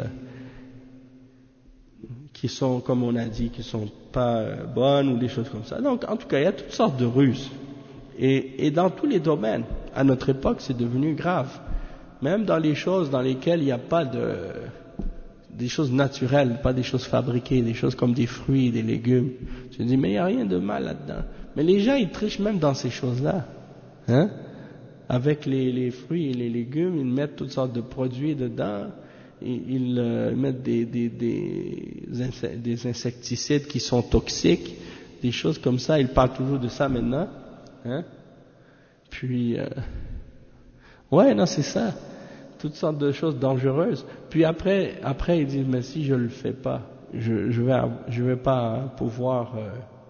qui sont, comme on a dit, qui sont pas euh, bonnes ou des choses comme ça. Donc, en tout cas, il y a toutes sortes de ruses. Et, et dans tous les domaines, à notre époque, c'est devenu grave. Même dans les choses dans lesquelles il n'y a pas de, des choses naturelles, pas des choses fabriquées, des choses comme des fruits, des légumes. Tu te dis, mais il n'y a rien de mal là-dedans. Mais les gens, ils trichent même dans ces choses-là. Hein? Avec les, les fruits et les légumes, ils mettent toutes sortes de produits dedans. Ils, ils euh, mettent des, des, des, des insecticides qui sont toxiques, des choses comme ça. Ils parlent toujours de ça maintenant. Hein? Puis, euh, ouais, non, c'est ça. Toutes sortes de choses dangereuses. Puis après, après ils disent, mais si je le fais pas, je, je vais, je vais pas pouvoir euh,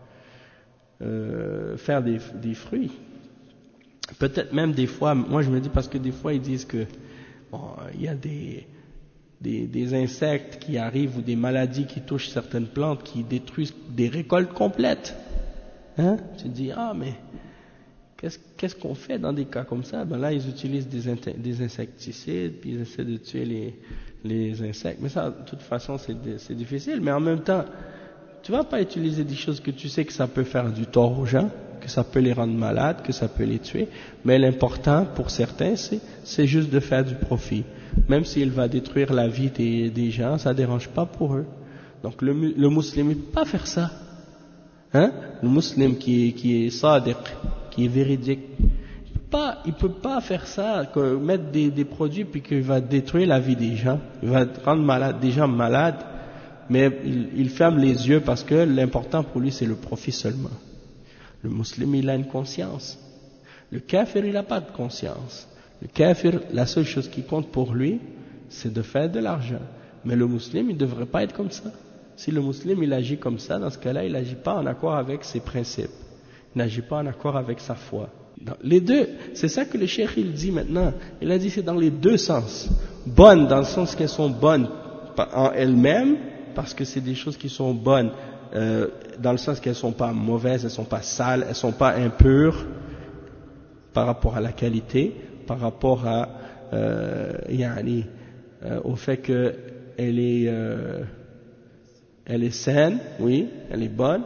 euh, faire des, des fruits. Peut-être même des fois, moi je me dis parce que des fois ils disent que bon, il y a des Des, des insectes qui arrivent ou des maladies qui touchent certaines plantes qui détruisent des récoltes complètes. Hein? Tu te dis, ah mais qu'est-ce, qu'est-ce qu'on fait dans des cas comme ça? Ben là, ils utilisent des, des insecticides, puis ils essaient de tuer les, les insectes. Mais ça, de toute façon, c'est, c'est difficile. Mais en même temps, tu vas pas utiliser des choses que tu sais que ça peut faire du tort aux gens, que ça peut les rendre malades, que ça peut les tuer. Mais l'important pour certains, c'est, c'est juste de faire du profit. Même s'il va détruire la vie des, des gens, ça ne dérange pas pour eux. Donc le, le musulman ne peut pas faire ça. Hein? Le musulman qui est, qui est sadiq, qui est véridique, il peut pas, il peut pas faire ça, que, mettre des, des produits puis qu'il va détruire la vie des gens. Il va rendre malade, des gens malades, mais il, il ferme les yeux parce que l'important pour lui c'est le profit seulement. Le musulman il a une conscience. Le kafir il n'a pas de conscience. Le kafir, la seule chose qui compte pour lui, c'est de faire de l'argent. Mais le musulman, il ne devrait pas être comme ça. Si le musulman, il agit comme ça, dans ce cas-là, il n'agit pas en accord avec ses principes. Il n'agit pas en accord avec sa foi. Dans les deux, c'est ça que le cheikh, il dit maintenant. Il a dit c'est dans les deux sens. Bonnes, dans le sens qu'elles sont bonnes en elles-mêmes, parce que c'est des choses qui sont bonnes, euh, dans le sens qu'elles ne sont pas mauvaises, elles ne sont pas sales, elles ne sont pas impures, par rapport à la qualité, par rapport à, euh, yani, euh, au fait que elle est, euh, elle est saine, oui, elle est bonne,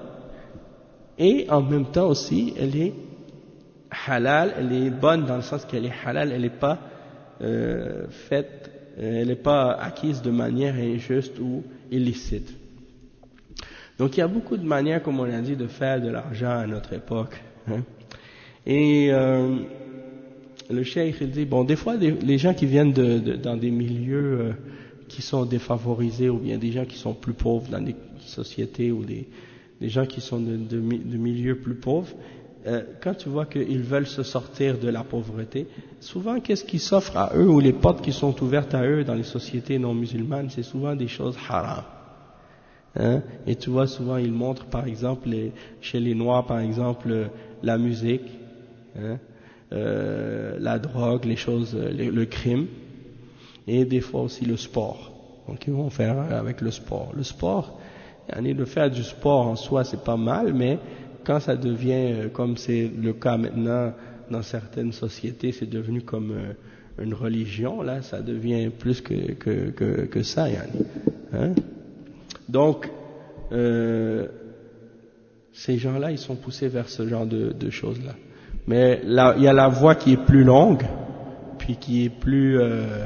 et en même temps aussi, elle est halal, elle est bonne dans le sens qu'elle est halal, elle n'est pas euh, faite, elle n'est pas acquise de manière injuste ou illicite. Donc il y a beaucoup de manières, comme on a dit, de faire de l'argent à notre époque. Hein. Et euh, le cheikh il dit, bon, des fois, des, les gens qui viennent de, de, dans des milieux euh, qui sont défavorisés, ou bien des gens qui sont plus pauvres dans des sociétés, ou des, des gens qui sont de, de, de milieux plus pauvres, euh, quand tu vois qu'ils veulent se sortir de la pauvreté, souvent, qu'est-ce qui s'offre à eux, ou les portes qui sont ouvertes à eux dans les sociétés non musulmanes, c'est souvent des choses haram. Hein? Et tu vois, souvent, ils montrent, par exemple, les, chez les Noirs, par exemple, la musique, hein? Euh, la drogue, les choses, le, le crime, et des fois aussi le sport. Donc ils vont faire avec le sport. Le sport, de faire du sport en soi, c'est pas mal, mais quand ça devient, comme c'est le cas maintenant dans certaines sociétés, c'est devenu comme une religion, là, ça devient plus que que que, que ça, yani. Hein? Donc euh, ces gens-là, ils sont poussés vers ce genre de, de choses-là. Mais là, il y a la voie qui est plus longue, puis qui est plus, euh,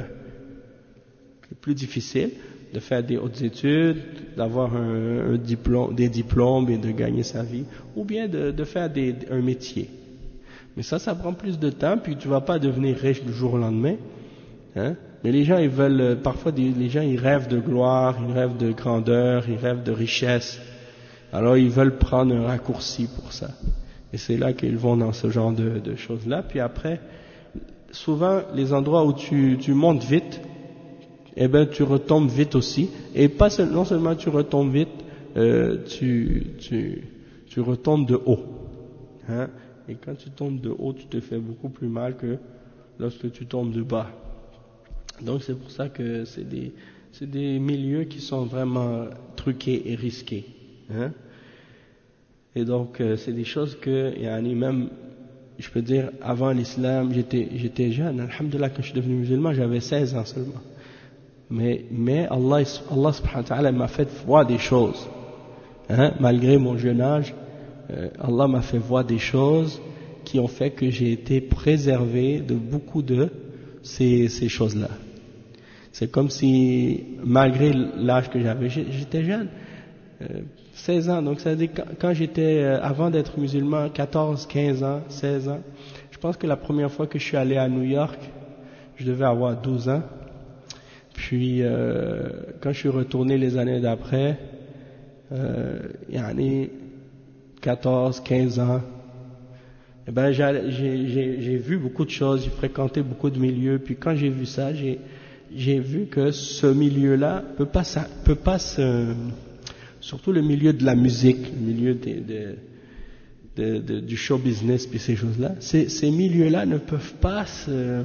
plus difficile, de faire des hautes études, d'avoir un, un diplôme, des diplômes et de gagner sa vie, ou bien de, de faire des, un métier. Mais ça, ça prend plus de temps, puis tu vas pas devenir riche du jour au lendemain. Hein? Mais les gens, ils veulent, parfois, des, les gens, ils rêvent de gloire, ils rêvent de grandeur, ils rêvent de richesse. Alors, ils veulent prendre un raccourci pour ça. Et c'est là qu'ils vont dans ce genre de, de choses-là. Puis après, souvent, les endroits où tu, tu montes vite, eh ben, tu retombes vite aussi. Et pas seulement, non seulement tu retombes vite, euh, tu, tu, tu retombes de haut. Hein? Et quand tu tombes de haut, tu te fais beaucoup plus mal que lorsque tu tombes de bas. Donc c'est pour ça que c'est des, c'est des milieux qui sont vraiment truqués et risqués. Hein? Et donc, euh, c'est des choses que, yani, même je peux dire, avant l'islam, j'étais, j'étais jeune. Alhamdulillah, quand je suis devenu musulman, j'avais seize ans seulement. Mais, mais Allah, Allah subhanahu wa ta'ala m'a fait voir des choses. Hein, malgré mon jeune âge, euh, Allah m'a fait voir des choses qui ont fait que j'ai été préservé de beaucoup de ces, ces choses-là. C'est comme si, malgré l'âge que j'avais, j'étais jeune, euh, seize ans, donc ça veut dire quand, quand j'étais, euh, avant d'être musulman, quatorze, quinze ans, seize ans, je pense que la première fois que je suis allé à New York, je devais avoir douze ans, puis euh, quand je suis retourné les années d'après, euh, il y a quatorze, quinze ans, eh ben j'ai, j'ai, j'ai vu beaucoup de choses, j'ai fréquenté beaucoup de milieux, puis quand j'ai vu ça, j'ai, j'ai vu que ce milieu-là peut pas, ça, peut pas se, surtout le milieu de la musique, le milieu de, de, de, de, du show business, puis ces choses-là, ces, ces milieux-là ne peuvent pas se,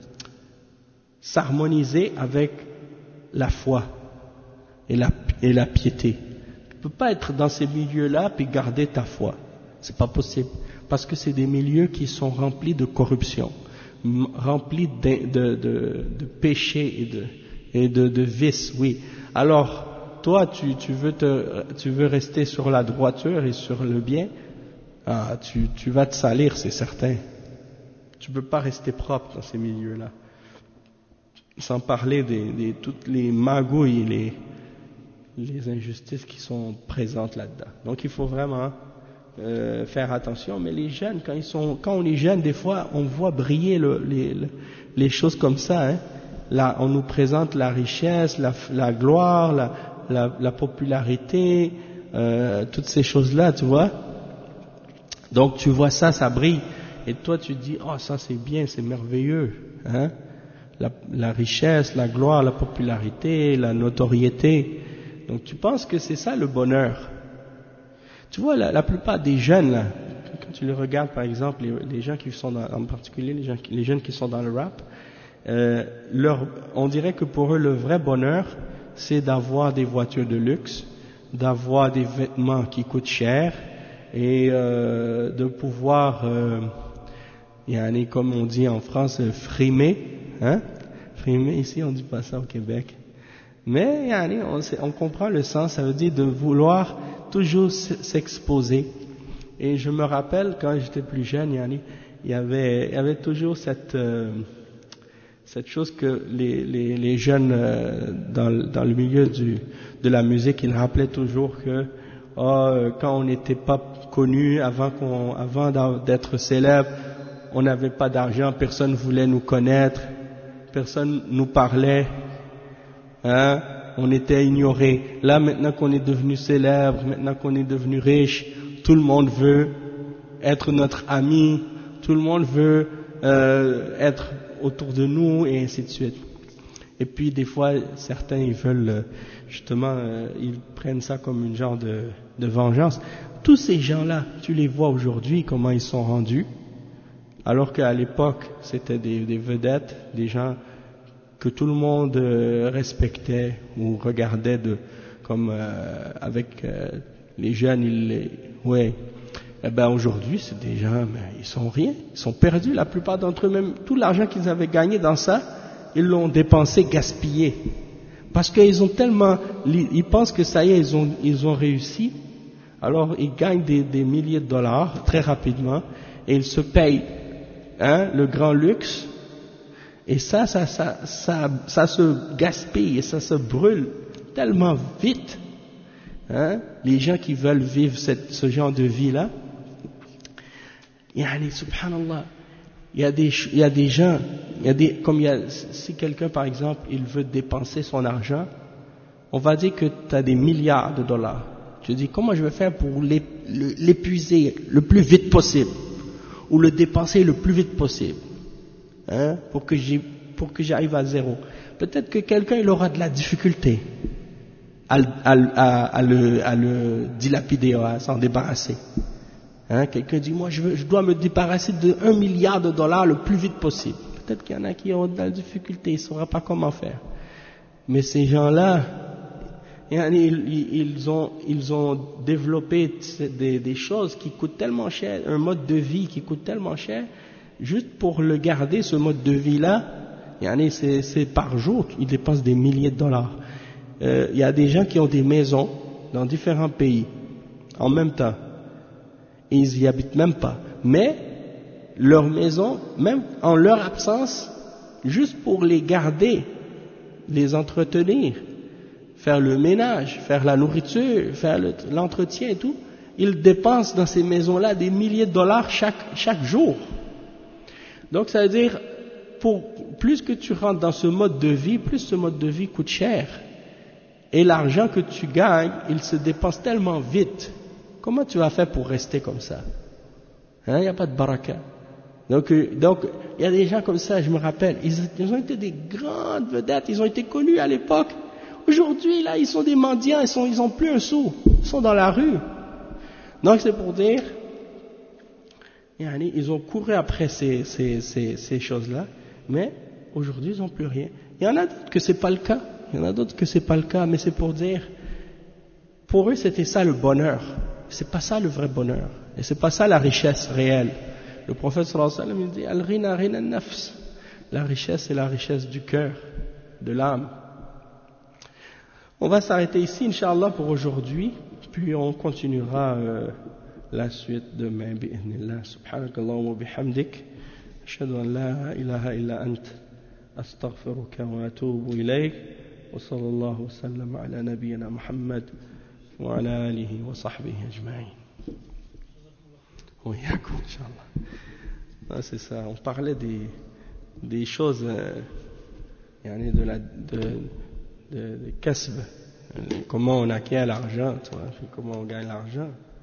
s'harmoniser avec la foi et la, et la piété. Tu peux pas être dans ces milieux-là puis garder ta foi. C'est pas possible. Parce que c'est des milieux qui sont remplis de corruption, remplis de, de, de, de péchés et de, et de, de vices, oui. Alors, toi, tu, tu, veux te, tu veux rester sur la droiture et sur le bien, ah, tu, tu vas te salir, c'est certain. Tu peux pas rester propre dans ces milieux-là. Sans parler des, des toutes les magouilles et les, les injustices qui sont présentes là-dedans. Donc il faut vraiment euh, faire attention. Mais les jeunes, quand ils sont, quand on est jeune, des fois, on voit briller le, les, le, les choses comme ça. Hein. Là, on nous présente la richesse, la, la gloire, la, la, la popularité, euh, toutes ces choses-là, tu vois. Donc tu vois ça, ça brille. Et toi, tu dis, oh, ça c'est bien, c'est merveilleux, hein. La, la richesse, la gloire, la popularité, la notoriété. Donc tu penses que c'est ça le bonheur. Tu vois, la, la plupart des jeunes, là, quand tu les regardes par exemple, les, les gens qui sont dans, en particulier les, gens, les jeunes qui sont dans le rap, euh, leur, on dirait que pour eux le vrai bonheur, c'est d'avoir des voitures de luxe, d'avoir des vêtements qui coûtent cher et euh, de pouvoir, euh, y a un, comme on dit en France, frimer. Hein? Frimer, ici on dit pas ça au Québec. Mais yani, on, on comprend le sens, ça veut dire de vouloir toujours s'exposer. Et je me rappelle quand j'étais plus jeune, yani, il y avait, il y avait toujours cette, euh, cette chose que les, les, les jeunes euh, dans, dans le milieu du, de la musique, ils rappelaient toujours que oh, quand on n'était pas connu, avant, qu'on, avant d'être célèbre, on n'avait pas d'argent, personne ne voulait nous connaître. Personne nous parlait, hein, on était ignorés. Là, maintenant qu'on est devenu célèbre, maintenant qu'on est devenu riche, tout le monde veut être notre ami, tout le monde veut euh, être autour de nous et ainsi de suite. Et puis des fois, certains ils veulent justement, euh, ils prennent ça comme une genre de, de vengeance. Tous ces gens-là, tu les vois aujourd'hui, comment ils sont rendus. Alors qu'à l'époque, c'était des, des vedettes, des gens que tout le monde euh, respectait ou regardait de, comme euh, avec euh, les jeunes, ils les, ouais. Eh ben aujourd'hui, c'est des gens, mais ils sont rien, ils sont perdus. La plupart d'entre eux, même tout l'argent qu'ils avaient gagné dans ça, ils l'ont dépensé, gaspillé, parce qu'ils ont tellement, ils pensent que ça y est, ils ont, ils ont réussi. Alors ils gagnent des, des milliers de dollars très rapidement et ils se payent. Hein, le grand luxe, et ça, ça, ça, ça, ça se gaspille et ça se brûle tellement vite. Hein, les gens qui veulent vivre cette, ce genre de vie-là, yani, subhanallah, il y a des, il y a des gens, il y a des, comme il y a, si quelqu'un par exemple, il veut dépenser son argent, on va dire que tu as des milliards de dollars. Tu dis, comment je vais faire pour l'épuiser le plus vite possible? Ou le dépenser le plus vite possible, hein, pour que j'y, pour que j'arrive à zéro. Peut-être que quelqu'un il aura de la difficulté à, à, à, à, le, à le dilapider, à s'en débarrasser. Hein, quelqu'un dit, moi je, veux, je dois me débarrasser de un milliard de dollars le plus vite possible. Peut-être qu'il y en a qui auront de la difficulté, ils ne sauront pas comment faire. Mais ces gens-là, ils, ils, ont, ils ont développé des, des choses qui coûtent tellement cher, un mode de vie qui coûte tellement cher, juste pour le garder, ce mode de vie-là, c'est, c'est par jour, ils dépensent des milliers de dollars. Euh, il y a des gens qui ont des maisons dans différents pays, en même temps. Et ils y habitent même pas. Mais, leur maison, même en leur absence, juste pour les garder, les entretenir, faire le ménage, faire la nourriture, faire le, l'entretien et tout, ils dépensent dans ces maisons-là des milliers de dollars chaque, chaque jour. Donc ça veut dire, pour, plus que tu rentres dans ce mode de vie, plus ce mode de vie coûte cher. Et l'argent que tu gagnes, il se dépense tellement vite. Comment tu vas faire pour rester comme ça? Hein, il n'y a pas de baraka. Donc, euh, donc, il y a des gens comme ça, je me rappelle, ils, ils ont été des grandes vedettes, ils ont été connus à l'époque. Aujourd'hui, là, ils sont des mendiants, ils sont, ils ont plus un sou, ils sont dans la rue. Donc, c'est pour dire, ils ont couru après ces, ces, ces, ces choses-là, mais aujourd'hui, ils n'ont plus rien. Il y en a d'autres que c'est pas le cas, il y en a d'autres que c'est pas le cas, mais c'est pour dire, pour eux, c'était ça le bonheur. C'est pas ça le vrai bonheur, et c'est pas ça la richesse réelle. Le prophète sallallahu alayhi wa sallam, il dit, Al-ghina ghina an-nafs. La richesse, c'est la richesse du cœur, de l'âme. On va s'arrêter ici, Inch'Allah, pour aujourd'hui, puis on continuera euh, la suite demain, bi'idhnillah. Subhanakallahumma wa bihamdik. Ashhadu an la ilaha illa ant. Astaghfiruka wa atubu ilayk. Wa sallallahu wa sallam ala nabiyyina Muhammad wa ala alihi wa sahbihi ajma'in. Oui, Inch'Allah. Ah, c'est ça, on parlait des, des choses, euh, de la, de, de, de kasb, comment on acquiert l'argent, tu vois, comment on gagne l'argent.